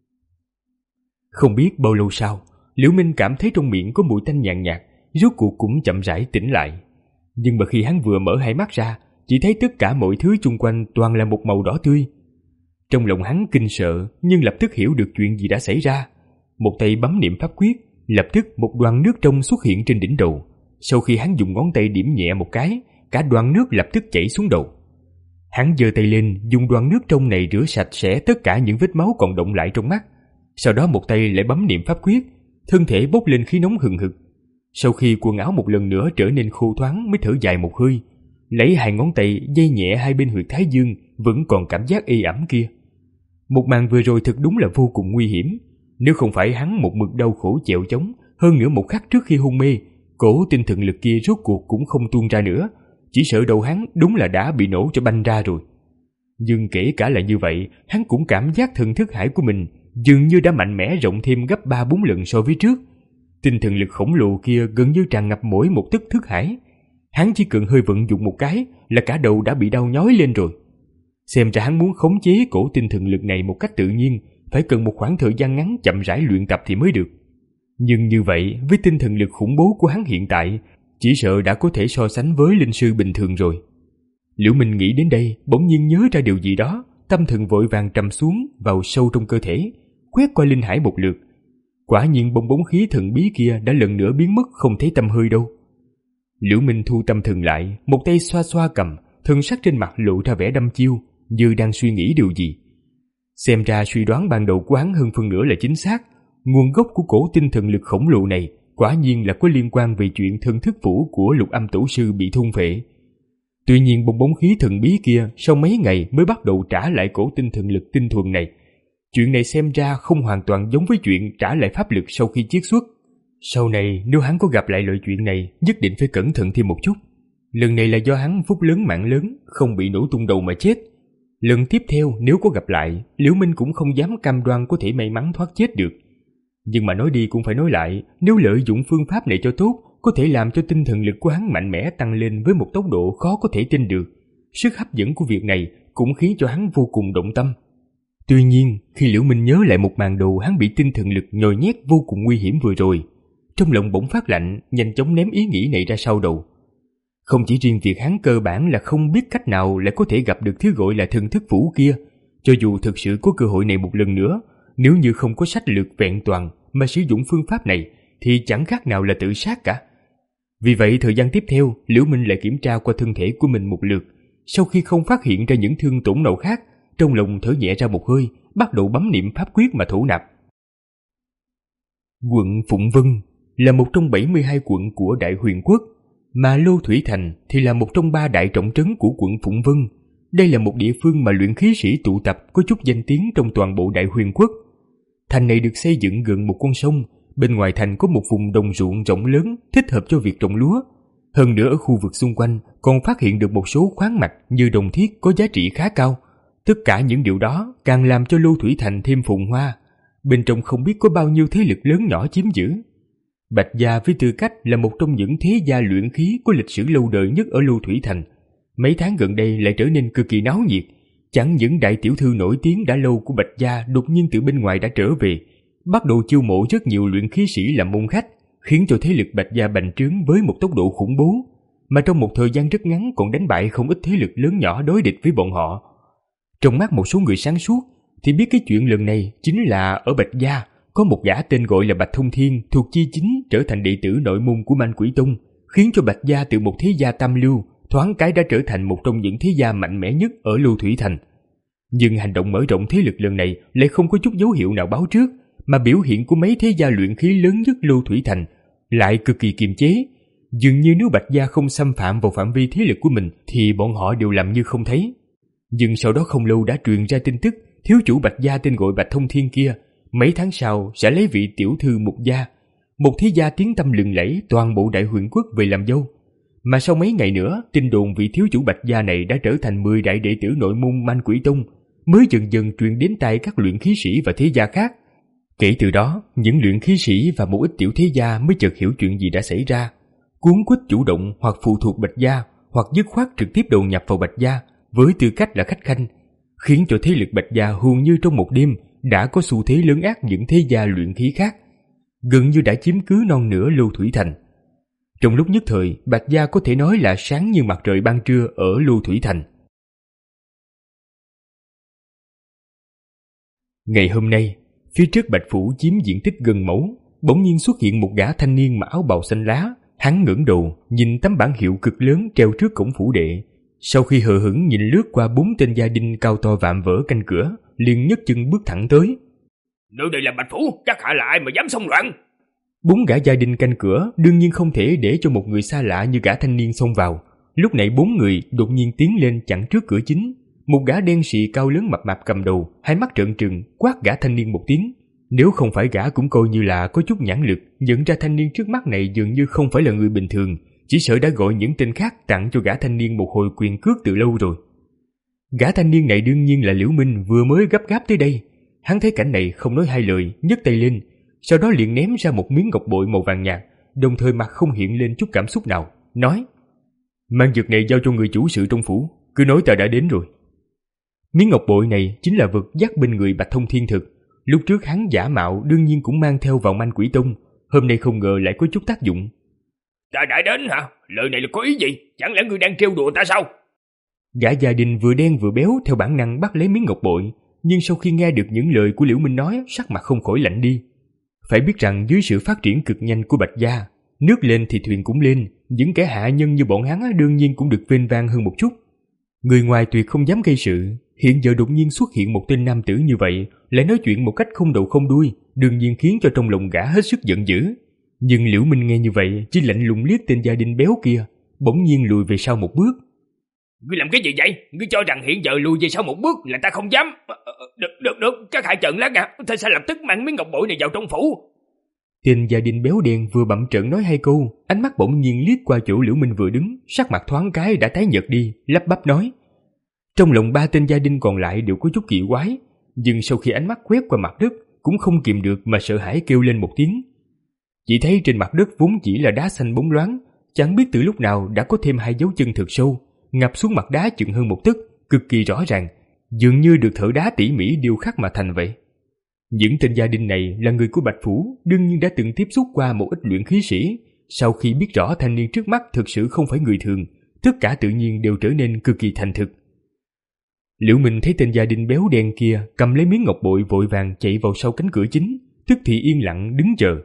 Không biết bao lâu sau, Liễu Minh cảm thấy trong miệng có mùi tanh nhàn nhạt, rốt cuộc cũng chậm rãi tỉnh lại. Nhưng mà khi hắn vừa mở hai mắt ra, chỉ thấy tất cả mọi thứ chung quanh toàn là một màu đỏ tươi. Trong lòng hắn kinh sợ, nhưng lập tức hiểu được chuyện gì đã xảy ra. Một tay bấm niệm pháp quyết, lập tức một đoàn nước trong xuất hiện trên đỉnh đầu. Sau khi hắn dùng ngón tay điểm nhẹ một cái, cả đoàn nước lập tức chảy xuống đầu. Hắn giơ tay lên, dùng đoàn nước trong này rửa sạch sẽ tất cả những vết máu còn đọng lại trong mắt. Sau đó một tay lại bấm niệm pháp quyết, thân thể bốc lên khí nóng hừng hực. Sau khi quần áo một lần nữa trở nên khô thoáng mới thở dài một hơi, lấy hai ngón tay dây nhẹ hai bên huyệt thái dương vẫn còn cảm giác ê ẩm kia. Một màn vừa rồi thực đúng là vô cùng nguy hiểm. Nếu không phải hắn một mực đau khổ chèo chống, hơn nữa một khắc trước khi hôn mê, cổ tinh thần lực kia rốt cuộc cũng không tuôn ra nữa, chỉ sợ đầu hắn đúng là đã bị nổ cho banh ra rồi. Nhưng kể cả là như vậy, hắn cũng cảm giác thần thức hải của mình dường như đã mạnh mẽ rộng thêm gấp ba bốn lần so với trước. Tinh thần lực khổng lồ kia gần như tràn ngập mỗi một tấc thức hải. Hắn chỉ cần hơi vận dụng một cái là cả đầu đã bị đau nhói lên rồi. Xem ra hắn muốn khống chế cổ tinh thần lực này một cách tự nhiên, phải cần một khoảng thời gian ngắn chậm rãi luyện tập thì mới được. Nhưng như vậy, với tinh thần lực khủng bố của hắn hiện tại, chỉ sợ đã có thể so sánh với linh sư bình thường rồi. Liễu Minh nghĩ đến đây, bỗng nhiên nhớ ra điều gì đó, tâm thần vội vàng trầm xuống vào sâu trong cơ thể, quét qua linh hải một lượt. Quả nhiên bong bóng khí thần bí kia đã lần nữa biến mất không thấy tăm hơi đâu. Liễu Minh thu tâm thần lại, một tay xoa xoa cầm, thần sắc trên mặt lộ ra vẻ đăm chiêu, như đang suy nghĩ điều gì. Xem ra suy đoán ban đầu của hắn hơn phân nửa là chính xác. Nguồn gốc của cổ tinh thần lực khổng lồ này quả nhiên là có liên quan về chuyện thân thức phủ của Lục Âm Tổ Sư bị thôn phệ. Tuy nhiên bong bóng khí thần bí kia sau mấy ngày mới bắt đầu trả lại cổ tinh thần lực tinh thuần này. Chuyện này xem ra không hoàn toàn giống với chuyện trả lại pháp lực sau khi chiết xuất. Sau này nếu hắn có gặp lại loại chuyện này, nhất định phải cẩn thận thêm một chút. Lần này là do hắn phúc lớn mạng lớn, không bị nổ tung đầu mà chết. Lần tiếp theo nếu có gặp lại, Liễu Minh cũng không dám cam đoan có thể may mắn thoát chết được. Nhưng mà nói đi cũng phải nói lại, nếu lợi dụng phương pháp này cho tốt, có thể làm cho tinh thần lực của hắn mạnh mẽ tăng lên với một tốc độ khó có thể tin được. Sức hấp dẫn của việc này cũng khiến cho hắn vô cùng động tâm. Tuy nhiên, khi Liễu Minh nhớ lại một màn đầu hắn bị tinh thần lực nhồi nhét vô cùng nguy hiểm vừa rồi, trong lòng bỗng phát lạnh, nhanh chóng ném ý nghĩ này ra sau đầu. Không chỉ riêng việc hắn cơ bản là không biết cách nào lại có thể gặp được thứ gọi là thần thức phủ kia, cho dù thực sự có cơ hội này một lần nữa, nếu như không có sách lược vẹn toàn mà sử dụng phương pháp này thì chẳng khác nào là tự sát cả. Vì vậy thời gian tiếp theo, Liễu Minh lại kiểm tra qua thân thể của mình một lượt. Sau khi không phát hiện ra những thương tổn nào khác, trong lòng thở nhẹ ra một hơi, bắt đầu bấm niệm pháp quyết mà thổ nạp. Quận Phụng Vân là một trong bảy mươi hai quận của Đại Huyền Quốc, mà Lô Thủy Thành thì là một trong ba đại trọng trấn của quận Phụng Vân. Đây là một địa phương mà luyện khí sĩ tụ tập có chút danh tiếng trong toàn bộ Đại Huyền Quốc. Thành này được xây dựng gần một con sông, bên ngoài thành có một vùng đồng ruộng rộng lớn thích hợp cho việc trồng lúa. Hơn nữa ở khu vực xung quanh còn phát hiện được một số khoáng mạch như đồng thiết có giá trị khá cao. Tất cả những điều đó càng làm cho Lô Thủy Thành thêm phồn hoa. Bên trong không biết có bao nhiêu thế lực lớn nhỏ chiếm giữ. Bạch Gia với tư cách là một trong những thế gia luyện khí có lịch sử lâu đời nhất ở Lô Thủy Thành, mấy tháng gần đây lại trở nên cực kỳ náo nhiệt. Chẳng những đại tiểu thư nổi tiếng đã lâu của Bạch Gia đột nhiên từ bên ngoài đã trở về, bắt đầu chiêu mộ rất nhiều luyện khí sĩ làm môn khách, khiến cho thế lực Bạch Gia bành trướng với một tốc độ khủng bố, mà trong một thời gian rất ngắn còn đánh bại không ít thế lực lớn nhỏ đối địch với bọn họ. Trong mắt một số người sáng suốt thì biết cái chuyện lần này chính là ở Bạch Gia có một gã tên gọi là Bạch Thông Thiên thuộc chi chính trở thành đệ tử nội môn của Man Quỷ Tông, khiến cho Bạch Gia từ một thế gia tam lưu thoáng cái đã trở thành một trong những thế gia mạnh mẽ nhất ở Lô Thủy Thành. Nhưng hành động mở rộng thế lực lần này lại không có chút dấu hiệu nào báo trước, mà biểu hiện của mấy thế gia luyện khí lớn nhất Lô Thủy Thành lại cực kỳ kiềm chế. Dường như nếu Bạch Gia không xâm phạm vào phạm vi thế lực của mình thì bọn họ đều làm như không thấy. Nhưng sau đó không lâu đã truyền ra tin tức thiếu chủ Bạch Gia tên gọi Bạch Thông Thiên kia mấy tháng sau sẽ lấy vị tiểu thư Mục Gia, một thế gia tiếng tăm lừng lẫy toàn bộ Đại Huyền Quốc về làm dâu. Mà sau mấy ngày nữa, tin đồn vị thiếu chủ Bạch Gia này đã trở thành mười đại đệ tử nội môn Man Quỷ Tông mới dần dần truyền đến tai các luyện khí sĩ và thế gia khác. Kể từ đó, những luyện khí sĩ và một ít tiểu thế gia mới chợt hiểu chuyện gì đã xảy ra. Cuống quýt chủ động hoặc phụ thuộc Bạch gia, hoặc dứt khoát trực tiếp đầu nhập vào Bạch gia với tư cách là khách khanh, khiến cho thế lực Bạch gia hùn như trong một đêm đã có xu thế lớn ác những thế gia luyện khí khác, gần như đã chiếm cứ non nửa Lô Thủy Thành. Trong lúc nhất thời, Bạch gia có thể nói là sáng như mặt trời ban trưa ở Lô Thủy Thành. Ngày hôm nay, phía trước Bạch phủ chiếm diện tích gần mẫu, bỗng nhiên xuất hiện một gã thanh niên mặc áo bào xanh lá. Hắn ngẩng đầu, nhìn tấm bảng hiệu cực lớn treo trước cổng phủ đệ. Sau khi hờ hững nhìn lướt qua bốn tên gia đình cao to vạm vỡ canh cửa, liền nhấc chân bước thẳng tới. Nơi đây là Bạch phủ, các hạ là ai mà dám xông loạn? Bốn gã gia đình canh cửa đương nhiên không thể để cho một người xa lạ như gã thanh niên xông vào. Lúc này bốn người đột nhiên tiến lên chặn trước cửa chính. Một gã đen xì cao lớn mập mạp cầm đầu, hai mắt trợn trừng, quát gã thanh niên một tiếng. Nếu không phải gã cũng coi như là có chút nhãn lực, nhận ra thanh niên trước mắt này dường như không phải là người bình thường, chỉ sợ đã gọi những tên khác tặng cho gã thanh niên một hồi quyền cước từ lâu rồi. Gã thanh niên này đương nhiên là Liễu Minh vừa mới gấp gáp tới đây. Hắn thấy cảnh này không nói hai lời, nhấc tay lên, sau đó liền ném ra một miếng ngọc bội màu vàng nhạt, đồng thời mặt không hiện lên chút cảm xúc nào, nói: "Mang vật này giao cho người chủ sự trong phủ, cứ nói ta đã đến rồi." Miếng ngọc bội này chính là vật dắt bên người Bạch Thông Thiên Thực. Lúc trước hắn giả mạo đương nhiên cũng mang theo vào Manh Quỷ Tông, hôm nay không ngờ lại có chút tác dụng. "Ta đã đến hả? Lời này là có ý gì? Chẳng lẽ ngươi đang trêu đùa ta sao?" Gã gia đình vừa đen vừa béo theo bản năng bắt lấy miếng ngọc bội, nhưng sau khi nghe được những lời của Liễu Minh nói, sắc mặt không khỏi lạnh đi. Phải biết rằng dưới sự phát triển cực nhanh của Bạch gia, nước lên thì thuyền cũng lên, những kẻ hạ nhân như bọn hắn đương nhiên cũng được vênh vang hơn một chút. Người ngoài tuyệt không dám gây sự, hiện giờ đột nhiên xuất hiện một tên nam tử như vậy, lại nói chuyện một cách không đầu không đuôi, đương nhiên khiến cho trong lòng gã hết sức giận dữ. Nhưng Liễu Minh nghe như vậy, chỉ lạnh lùng liếc tên gia đình béo kia, bỗng nhiên lùi về sau một bước. "Ngươi làm cái gì vậy? Ngươi cho rằng hiện giờ lùi về sau một bước là ta không dám? Được, được, được, các hạ trợn lát à, ta sẽ lập tức mang miếng ngọc bội này vào trong phủ." Tên gia đình béo đen vừa bặm trợn nói hai câu, ánh mắt bỗng nhiên liếc qua chỗ Liễu Minh vừa đứng, sắc mặt thoáng cái đã tái nhợt đi, lắp bắp nói. Trong lòng ba tên gia đình còn lại đều có chút kỳ quái, nhưng sau khi ánh mắt quét qua mặt đất, cũng không kìm được mà sợ hãi kêu lên một tiếng. Chỉ thấy trên mặt đất vốn chỉ là đá xanh bóng loáng, chẳng biết từ lúc nào đã có thêm hai dấu chân thật sâu, ngập xuống mặt đá chừng hơn một tấc, cực kỳ rõ ràng, dường như được thợ đá tỉ mỉ điêu khắc mà thành vậy. Những tên gia đình này là người của Bạch phủ, đương nhiên đã từng tiếp xúc qua một ít luyện khí sĩ. Sau khi biết rõ thanh niên trước mắt thực sự không phải người thường, tất cả tự nhiên đều trở nên cực kỳ thành thực. Liễu Minh thấy tên gia đình béo đen kia cầm lấy miếng ngọc bội vội vàng chạy vào sau cánh cửa chính, tức thì yên lặng đứng chờ.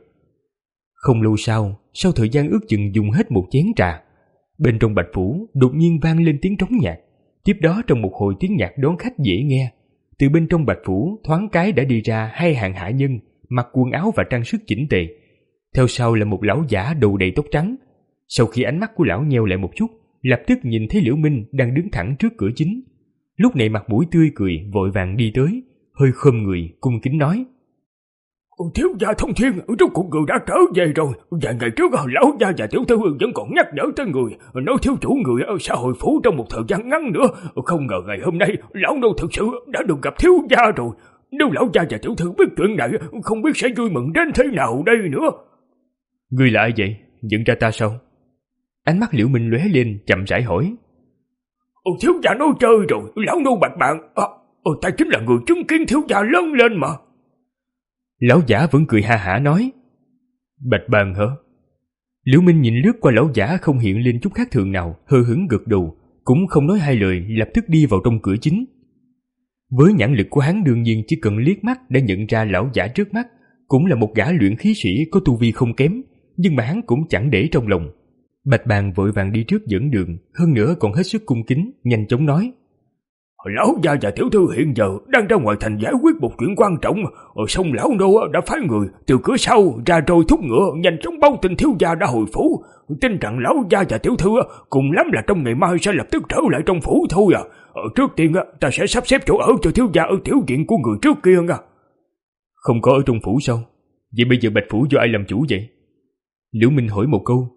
Không lâu sau, sau thời gian ước chừng dùng hết một chén trà, bên trong Bạch phủ đột nhiên vang lên tiếng trống nhạc. Tiếp đó trong một hồi tiếng nhạc đón khách dễ nghe, từ bên trong Bạch phủ thoáng cái đã đi ra hai hàng hạ nhân, mặc quần áo và trang sức chỉnh tề. Theo sau là một lão giả đầu đầy tóc trắng. Sau khi ánh mắt của lão nheo lại một chút, lập tức nhìn thấy Liễu Minh đang đứng thẳng trước cửa chính. Lúc này mặt mũi tươi cười vội vàng đi tới, hơi khom người cung kính nói: "Thiếu gia Thông Thiên, rốt cuộc người đã trở về rồi. Vài ngày trước lão gia và tiểu thư vẫn còn nhắc nhở tới người, nói thiếu chủ người ở xã hội phủ trong một thời gian ngắn nữa. Không ngờ ngày hôm nay lão nô thực sự đã được gặp thiếu gia rồi. Nếu lão gia và tiểu thư biết chuyện này, không biết sẽ vui mừng đến thế nào đây nữa." "Ngươi là ai vậy? Nhận ra ta sao?" Ánh mắt Liễu Minh lóe lên, chậm rãi hỏi. "Thiếu gia nói chơi rồi, lão nô Bạch Bạn, à, ta chính là người chứng kiến thiếu gia lớn lên mà." Lão giả vẫn cười ha hả nói: "Bạch Bàn hả?" Liễu Minh nhìn lướt qua lão giả không hiện lên chút khác thường nào, hờ hững gật đầu, cũng không nói hai lời, lập tức đi vào trong cửa chính. Với nhãn lực của hắn đương nhiên chỉ cần liếc mắt đã nhận ra lão giả trước mắt cũng là một gã luyện khí sĩ có tu vi không kém, nhưng mà hắn cũng chẳng để trong lòng. Bạch Bàn vội vàng đi trước dẫn đường, hơn nữa còn hết sức cung kính, nhanh chóng nói: "Lão gia và tiểu thư hiện giờ đang ra ngoài thành giải quyết một chuyện quan trọng, xong lão nô đã phái người từ cửa sau ra rồi thúc ngựa nhanh chóng báo tin thiếu gia đã hồi phủ, tin rằng lão gia và tiểu thư cùng lắm là trong ngày mai sẽ lập tức trở lại trong phủ thôi à. Trước tiên ta sẽ sắp xếp chỗ ở cho thiếu gia ở tiểu viện của người trước kia nha." "Không có ở trong phủ sao? Vậy bây giờ Bạch phủ do ai làm chủ vậy?" Liễu Minh hỏi một câu.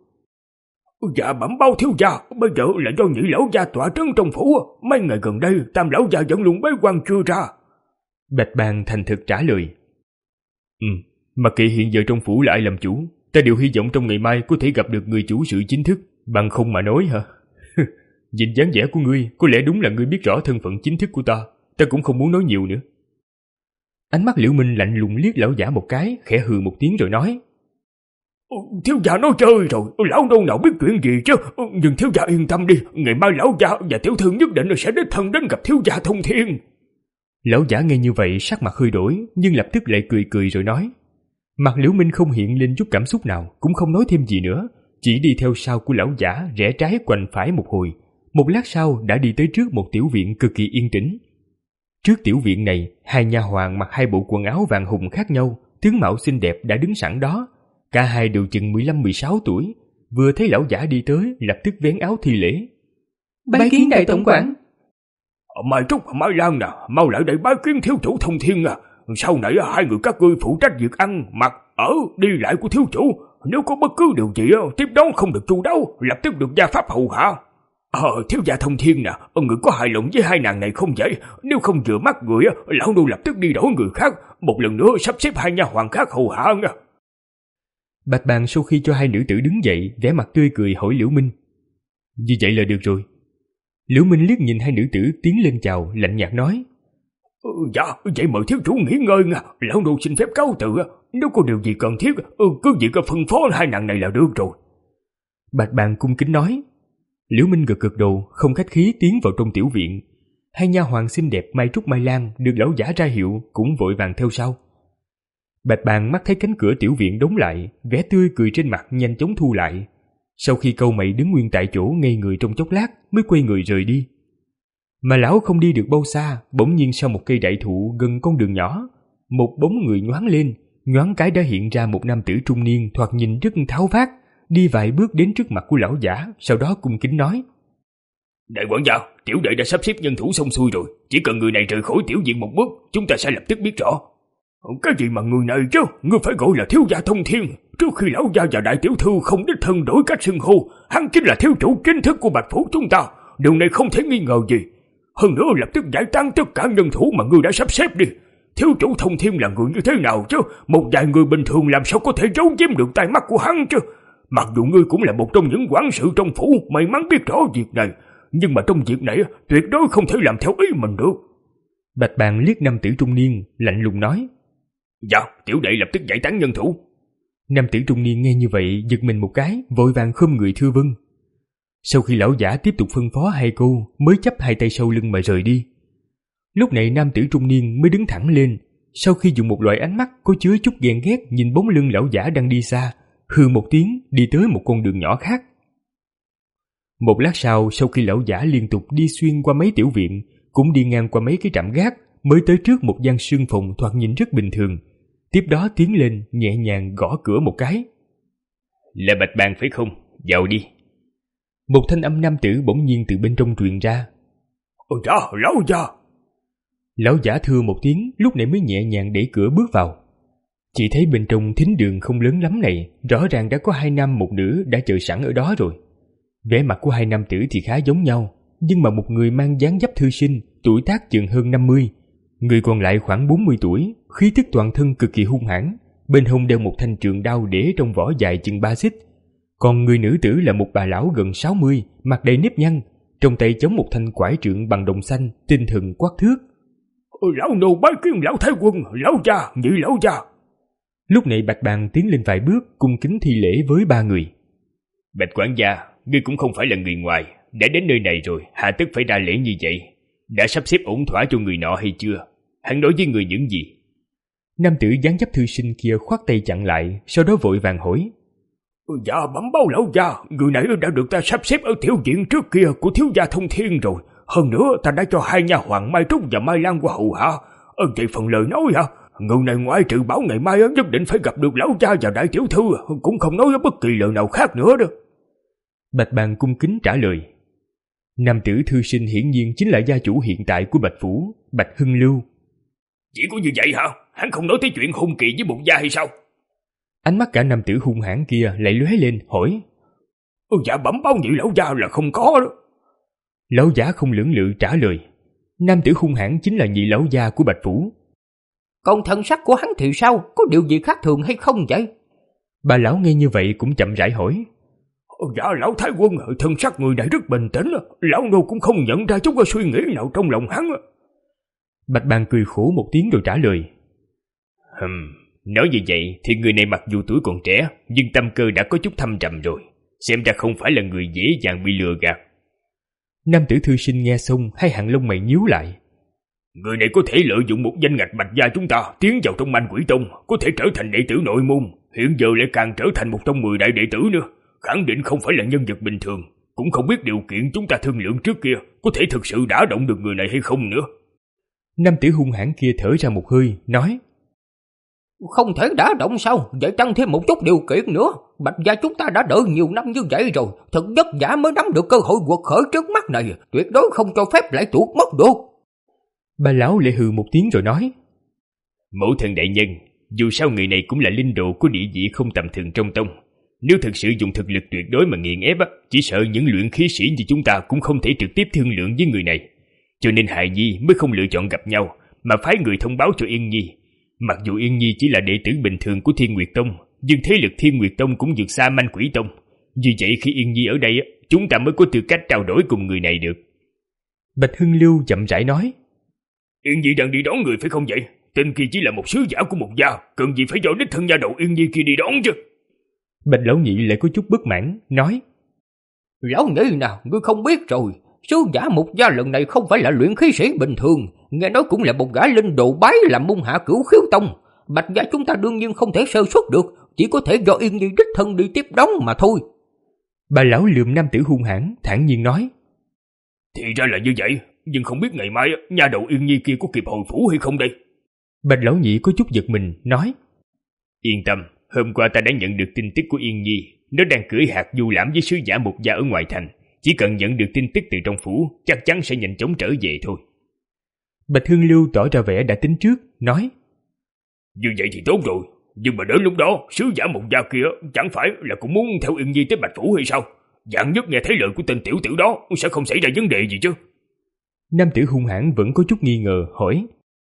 "Dạ bẩm báo thiếu gia, bây giờ là do nhị lão gia tọa trấn trong phủ, mấy ngày gần đây tam lão gia vẫn luôn bế quan chưa ra." Bạch Bàn thành thực trả lời. Ừ, mặc kệ hiện giờ trong phủ là ai làm chủ, ta đều hy vọng trong ngày mai có thể gặp được người chủ sự chính thức, bằng không mà nói hả? Nhìn dáng vẻ của ngươi, có lẽ đúng là ngươi biết rõ thân phận chính thức của ta, ta cũng không muốn nói nhiều nữa. Ánh mắt Liễu Minh lạnh lùng liếc lão giả một cái, khẽ hừ một tiếng rồi nói: Thiếu gia nói chơi rồi, lão đâu nào biết chuyện gì chứ, nhưng thiếu gia yên tâm đi, ngày mai lão gia và tiểu thư nhất định sẽ đích thân đến gặp thiếu gia Thông Thiên. Lão giả nghe như vậy sắc mặt hơi đổi, nhưng lập tức lại cười cười rồi nói. Mặt Liễu Minh không hiện lên chút cảm xúc nào, cũng không nói thêm gì nữa, chỉ đi theo sau của lão giả rẽ trái quanh phải một hồi. Một lát sau đã đi tới trước một tiểu viện cực kỳ yên tĩnh. Trước tiểu viện này, hai nha hoàn mặc hai bộ quần áo vàng hùng khác nhau, tướng mạo xinh đẹp đã đứng sẵn đó. Cả hai đều chừng mười lăm mười sáu tuổi, vừa thấy lão giả đi tới, lập tức vén áo thi lễ. Bái kiến đại tổng quản. Mai Trúc và Mai Lan nè, mau lại đây bái kiến thiếu chủ Thông Thiên à. Sau này hai người các ngươi phụ trách việc ăn, mặc, ở, đi lại của thiếu chủ. Nếu có bất cứ điều gì tiếp đón không được chu đáo, lập tức được gia pháp hầu hạ. Ờ, thiếu gia Thông Thiên nè, người có hài lòng với hai nàng này không vậy? Nếu không vừa mắt người, lão nô lập tức đi đổi người khác, một lần nữa sắp xếp hai nha hoàn khác hầu hạ nha. Bạch Bàn sau khi cho hai nữ tử đứng dậy, vẻ mặt tươi cười hỏi Liễu Minh. Như vậy là được rồi. Liễu Minh liếc nhìn hai nữ tử tiến lên chào, lạnh nhạt nói. Ừ, dạ, vậy mời thiếu chủ nghỉ ngơi nha, lão nô xin phép cáo từ. Nếu có điều gì cần thiết, cứ việc phân phó hai nàng này là được rồi. Bạch Bàn cung kính nói. Liễu Minh gật gật đầu, không khách khí tiến vào trong tiểu viện. Hai nha hoàn xinh đẹp Mai Trúc Mai Lan được lão giả ra hiệu cũng vội vàng theo sau. Bạch Bàn mắt thấy cánh cửa tiểu viện đóng lại, vẻ tươi cười trên mặt nhanh chóng thu lại. Sau khi câu mày đứng nguyên tại chỗ ngây người trong chốc lát mới quay người rời đi. Mà lão không đi được bao xa, bỗng nhiên sau một cây đại thụ gần con đường nhỏ, một bóng người nhoáng lên, nhoáng cái đã hiện ra một nam tử trung niên thoạt nhìn rất tháo vát, đi vài bước đến trước mặt của lão giả, sau đó cung kính nói. Đại quản gia, tiểu đệ đã sắp xếp nhân thủ xong xuôi rồi, chỉ cần người này rời khỏi tiểu viện một bước, chúng ta sẽ lập tức biết rõ. Cái gì mà người này chứ, ngươi phải gọi là thiếu gia Thông Thiên. Trước khi lão gia và đại tiểu thư không đích thân đổi cách xưng hô, hắn chính là thiếu chủ chính thức của Bạch Phủ chúng ta, điều này không thể nghi ngờ gì. Hơn nữa lập tức giải tán tất cả nhân thủ mà ngươi đã sắp xếp đi. Thiếu chủ Thông Thiên là người như thế nào chứ, một vài người bình thường làm sao có thể giấu giếm được tai mắt của hắn chứ. Mặc dù ngươi cũng là một trong những quản sự trong phủ may mắn biết rõ việc này, nhưng mà trong việc này tuyệt đối không thể làm theo ý mình được. Bạch Bàn liếc nam tử trung niên, lạnh lùng nói. Dạ, tiểu đệ lập tức giải tán nhân thủ. Nam tử trung niên nghe như vậy giật mình một cái, vội vàng khom người thưa vâng. Sau khi lão giả tiếp tục phân phó hai câu, mới chắp hai tay sau lưng mà rời đi. Lúc này nam tử trung niên mới đứng thẳng lên, sau khi dùng một loại ánh mắt có chứa chút ghen ghét nhìn bóng lưng lão giả đang đi xa, hừ một tiếng đi tới một con đường nhỏ khác. Một lát sau, sau khi lão giả liên tục đi xuyên qua mấy tiểu viện, cũng đi ngang qua mấy cái trạm gác, mới tới trước một gian sương phòng thoạt nhìn rất bình thường. Tiếp đó tiến lên nhẹ nhàng gõ cửa một cái. Là Bạch Bàn phải không? Vào đi. Một thanh âm nam tử bỗng nhiên từ bên trong truyền ra. Ôi da, lão gia. Lão giả thưa một tiếng, lúc này mới nhẹ nhàng đẩy cửa bước vào. Chỉ thấy bên trong thính đường không lớn lắm này, rõ ràng đã có hai nam một nữ đã chờ sẵn ở đó rồi. Vẻ mặt của hai nam tử thì khá giống nhau, nhưng mà một người mang dáng dấp thư sinh, tuổi tác chừng hơn năm mươi, người còn lại khoảng bốn mươi tuổi, khí tức toàn thân cực kỳ hung hãn, bên hông đeo một thanh trường đao để trong vỏ dài chừng ba xích. Còn người nữ tử là một bà lão gần sáu mươi, mặt đầy nếp nhăn, trong tay chống một thanh quải trượng bằng đồng xanh, tinh thần quắc thước. Lão nô bái kiến lão thái quân, lão gia, nhị lão gia. Lúc này Bạch Bàn tiến lên vài bước, cung kính thi lễ với ba người. Bạch quản gia, ngươi cũng không phải là người ngoài, đã đến nơi này rồi, hà tất phải ra lễ như vậy. Đã sắp xếp ổn thỏa cho người nọ hay chưa? Hắn nói với người những gì? Nam tử dáng dấp thư sinh kia khoát tay chặn lại, sau đó vội vàng hỏi. Dạ bẩm báo lão gia, người này đã được ta sắp xếp ở tiểu viện trước kia của thiếu gia Thông Thiên rồi. Hơn nữa ta đã cho hai nha hoàn Mai Trúc và Mai Lan qua hầu hạ. Ơn vậy phần lời nói hả? Người này ngoại trừ bảo ngày mai nhất định phải gặp được lão gia và đại tiểu thư, cũng không nói bất kỳ lời nào khác nữa đâu. Bạch Bàn cung kính trả lời. Nam tử thư sinh hiển nhiên chính là gia chủ hiện tại của Bạch Phủ, Bạch Hưng Lưu. Chỉ có như vậy hả? Hắn không nói tới chuyện hung kỳ với bụng gia hay sao? Ánh mắt cả nam tử hung hãn kia lại lóe lên hỏi. Ừ, dạ bẩm báo nhị lão gia là không có đó. Lão giả không lưỡng lự trả lời. Nam tử hung hãn chính là nhị lão gia của Bạch Phủ. Còn thần sắc của hắn thì sao? Có điều gì khác thường hay không vậy? Bà lão nghe như vậy cũng chậm rãi hỏi. Dạ lão thái quân, thân sắc người này rất bình tĩnh, lão nô cũng không nhận ra chút suy nghĩ nào trong lòng hắn. Bạch Bàng cười khổ một tiếng rồi trả lời. Hừm, nói như vậy thì người này mặc dù tuổi còn trẻ, nhưng tâm cơ đã có chút thâm trầm rồi, xem ra không phải là người dễ dàng bị lừa gạt. Nam tử thư sinh nghe xong, hai hàng lông mày nhíu lại. Người này có thể lợi dụng một danh ngạch Bạch gia chúng ta tiến vào trong Manh Quỷ Tông, có thể trở thành đệ tử nội môn, hiện giờ lại càng trở thành một trong mười đại đệ tử nữa, khẳng định không phải là nhân vật bình thường. Cũng không biết điều kiện chúng ta thương lượng trước kia có thể thực sự đả động được người này hay không nữa. Nam tử hung hãn kia thở ra một hơi, nói. Không thể đả động sao? Vậy tăng thêm một chút điều kiện nữa. Bạch gia chúng ta đã đợi nhiều năm như vậy rồi, thật vất vả mới nắm được cơ hội quật khởi trước mắt này, tuyệt đối không cho phép lại tuột mất được. Bà lão lại hừ một tiếng rồi nói. Mẫu thân đại nhân, dù sao người này cũng là linh đồ có địa vị không tầm thường trong tông. Nếu thực sự dùng thực lực tuyệt đối mà nghiền ép, chỉ sợ những luyện khí sĩ như chúng ta cũng không thể trực tiếp thương lượng với người này. Cho nên Hài Nhi mới không lựa chọn gặp nhau, mà phái người thông báo cho Yên Nhi. Mặc dù Yên Nhi chỉ là đệ tử bình thường của Thiên Nguyệt Tông, nhưng thế lực Thiên Nguyệt Tông cũng vượt xa Manh Quỷ Tông. Vì vậy khi Yên Nhi ở đây, chúng ta mới có tư cách trao đổi cùng người này được. Bạch Hưng Lưu chậm rãi nói. Yên Nhi đang đi đón người phải không vậy? Tên kia chỉ là một sứ giả của một gia, cần gì phải do đích thân nha đầu Yên Nhi kia đi đón chứ? Bạch lão nhị lại có chút bất mãn, nói. Lão nhị nào, ngươi không biết rồi, sứ giả một gia lần này không phải là luyện khí sĩ bình thường, nghe nói cũng là một gã linh đồ bái làm môn hạ Cửu Khiếu Tông. Bạch gia chúng ta đương nhiên không thể sơ suất được, chỉ có thể do Yên Nhi đích thân đi tiếp đón mà thôi. Bà lão lườm nam tử hung hãn, thản nhiên nói. Thì ra là như vậy, nhưng không biết ngày mai nha đầu Yên Nhi kia có kịp hồi phủ hay không đây? Bạch lão nhị có chút giật mình, nói. Yên tâm, hôm qua ta đã nhận được tin tức của Yên Nhi, nó đang cưỡi hạt du lãm với sứ giả một gia ở ngoài thành. Chỉ cần nhận được tin tức từ trong phủ, chắc chắn sẽ nhanh chóng trở về thôi. Bạch Hương Lưu tỏ ra vẻ đã tính trước, nói. Như vậy thì tốt rồi, nhưng mà đến lúc đó, sứ giả một gia kia chẳng phải là cũng muốn theo Yên Nhi tới Bạch Phủ hay sao? Dạng nhất nghe thấy lời của tên tiểu tử đó sẽ không xảy ra vấn đề gì chứ? Nam tử hung hãn vẫn có chút nghi ngờ, hỏi.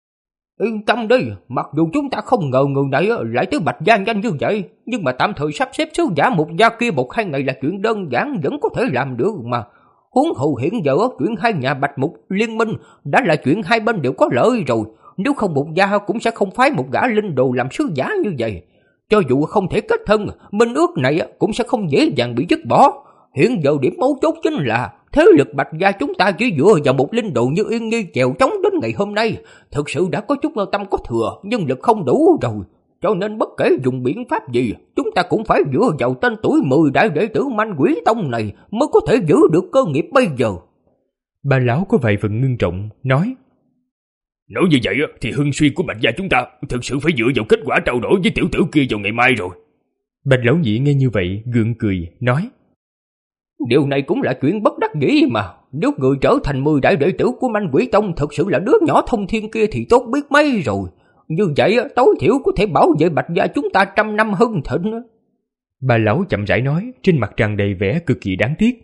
Yên tâm đi, mặc dù chúng ta không ngờ người này lại tới Bạch gia nhanh như vậy, nhưng mà tạm thời sắp xếp sứ giả một gia kia một hai ngày là chuyện đơn giản vẫn có thể làm được mà. Huống hồ hiện giờ chuyện hai nhà Bạch Mục liên minh đã là chuyện hai bên đều có lợi rồi, nếu không một gia cũng sẽ không phái một gã linh đồ làm sứ giả như vậy. Cho dù không thể kết thân, minh ước này cũng sẽ không dễ dàng bị dứt bỏ. Hiện giờ điểm mấu chốt chính là thế lực Bạch gia chúng ta chỉ dựa vào một linh đồ như Yên Nhi chèo chống đến ngày hôm nay, thực sự đã có chút tâm có thừa, nhưng lực không đủ rồi. Cho nên bất kể dùng biện pháp gì, chúng ta cũng phải dựa vào tên tuổi mười đại đệ tử Manh Quỷ Tông này mới có thể giữ được cơ nghiệp bây giờ. Bà lão có vài phần ngưng trọng, nói. Nói như vậy thì hưng suy của Bạch gia chúng ta thực sự phải dựa vào kết quả trao đổi với tiểu tử kia vào ngày mai rồi. Bạch lão nhị nghe như vậy, gượng cười, nói. Điều này cũng là chuyện bất đắc dĩ mà. Nếu người trở thành mười đại đệ tử của Manh Quỷ Tông thực sự là đứa nhỏ thông thiên kia thì tốt biết mấy rồi. Như vậy tối thiểu có thể bảo vệ Bạch gia chúng ta trăm năm hưng thịnh. Bà lão chậm rãi nói, trên mặt tràn đầy vẻ cực kỳ đáng tiếc.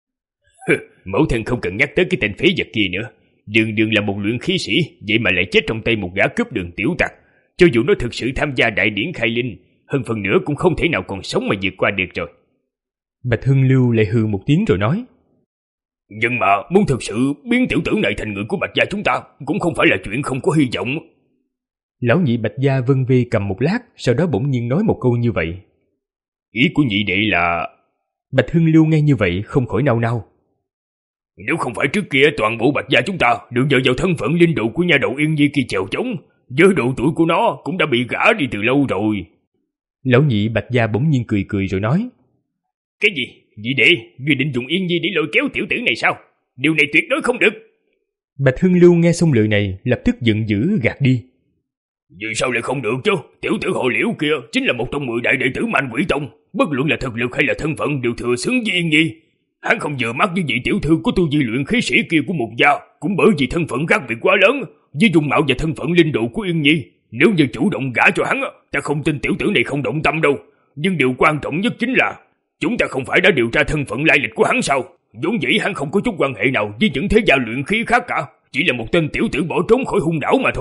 Mẫu thân không cần nhắc tới cái tên phế vật kia nữa. Đường đường là một luyện khí sĩ, vậy mà lại chết trong tay một gã cướp đường tiểu tặc. Cho dù nó thực sự tham gia đại điển khai linh, hơn phần nữa cũng không thể nào còn sống mà vượt qua được rồi. Bạch Hưng Lưu lại hừ một tiếng rồi nói. Nhưng mà muốn thực sự biến tiểu tử này thành người của Bạch gia chúng ta cũng không phải là chuyện không có hy vọng. Lão nhị Bạch gia vân vê cầm một lát, sau đó bỗng nhiên nói một câu như vậy. Ý của nhị đệ là... Bạch Hưng Lưu nghe như vậy không khỏi nao nao. Nếu không phải trước kia toàn bộ Bạch gia chúng ta được nhờ vào thân phận linh đồ của nha đầu Yên Nhi kia chèo chống, với độ tuổi của nó cũng đã bị gã đi từ lâu rồi. Lão nhị Bạch gia bỗng nhiên cười cười rồi nói. Cái gì? Nhị đệ, ngươi định dùng Yên Nhi để lôi kéo tiểu tử này sao? Điều này tuyệt đối không được. Bạch Hưng Lưu nghe xong lời này, lập tức giận dữ gạt đi. Vì sao lại không được chứ? Tiểu tử họ Liễu kia chính là một trong mười đại đệ tử Manh Quỷ Tông, bất luận là thực lực hay là thân phận đều thừa xứng với Yên Nhi. Hắn không vừa mắt với vị tiểu thư của tu vi luyện khí sĩ kia của một gia, cũng bởi vì thân phận khác biệt quá lớn, với dung mạo và thân phận linh đồ của Yên Nhi. Nếu như chủ động gả cho hắn, ta không tin tiểu tử này không động tâm đâu. Nhưng điều quan trọng nhất chính là chúng ta không phải đã điều tra thân phận lai lịch của hắn sao? Vốn dĩ hắn không có chút quan hệ nào với những thế gia luyện khí khác cả, chỉ là một tên tiểu tử bỏ trốn khỏi hung đảo mà thôi.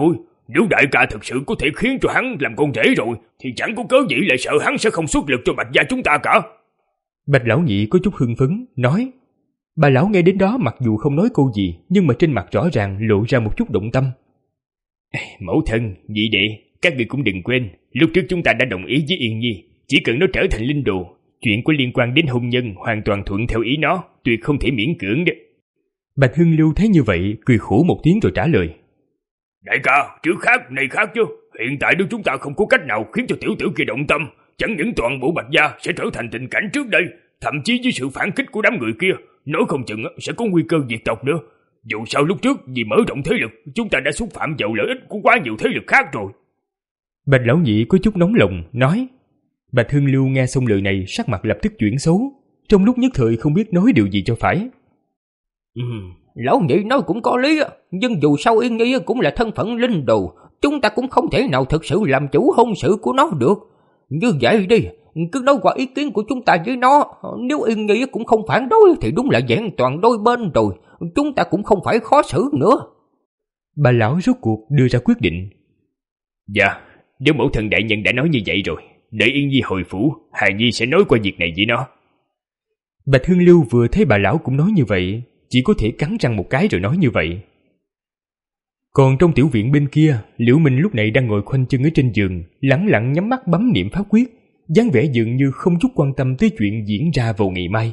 Nếu đại ca thực sự có thể khiến cho hắn làm con rể rồi, thì chẳng có cớ gì lại sợ hắn sẽ không xuất lực cho Bạch gia chúng ta cả. Bạch lão nhị có chút hưng phấn, nói. Bà lão nghe đến đó mặc dù không nói câu gì, nhưng mà trên mặt rõ ràng lộ ra một chút động tâm. Mẫu thân, nhị đệ, các người cũng đừng quên, lúc trước chúng ta đã đồng ý với Yên Nhi, chỉ cần nó trở thành linh đồ, chuyện có liên quan đến hôn nhân hoàn toàn thuận theo ý nó, tuyệt không thể miễn cưỡng đấy. Bạch Hưng Lưu thấy như vậy, cười khổ một tiếng rồi trả lời. Đại ca, trước khác, này khác chứ. Hiện tại nếu chúng ta không có cách nào khiến cho tiểu tử kia động tâm, chẳng những toàn bộ Bạch gia sẽ trở thành tình cảnh trước đây, thậm chí với sự phản kích của đám người kia, nói không chừng sẽ có nguy cơ diệt tộc nữa. Dù sao lúc trước vì mở rộng thế lực, chúng ta đã xúc phạm vào lợi ích của quá nhiều thế lực khác rồi. Bạch lão nhị có chút nóng lòng, nói. Bạch Hưng Lưu nghe xong lời này, sắc mặt lập tức chuyển xấu, trong lúc nhất thời không biết nói điều gì cho phải. Ừ, lão nhị nói cũng có lý, nhưng dù sao Yên Nhi cũng là thân phận linh đồ, chúng ta cũng không thể nào thực sự làm chủ hôn sự của nó được. Như vậy đi, cứ nói qua ý kiến của chúng ta với nó, nếu Yên Nhi cũng không phản đối thì đúng là vẹn toàn đôi bên rồi, chúng ta cũng không phải khó xử nữa. Bà lão rốt cuộc đưa ra quyết định. Dạ, nếu mẫu thân đại nhân đã nói như vậy rồi, đợi Yên Nhi hồi phủ, Hài Nhi sẽ nói qua việc này với nó. Bạch Hưng Lưu vừa thấy bà lão cũng nói như vậy, chỉ có thể cắn răng một cái rồi nói như vậy. Còn trong tiểu viện bên kia, Liễu Minh lúc này đang ngồi khoanh chân ở trên giường, lẳng lặng nhắm mắt bấm niệm pháp quyết, dáng vẻ dường như không chút quan tâm tới chuyện diễn ra vào ngày mai.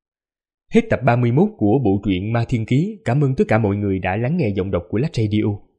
Hết tập ba mươi mốt của bộ truyện Ma Thiên Ký. Cảm ơn tất cả mọi người đã lắng nghe giọng đọc của Lách Radio.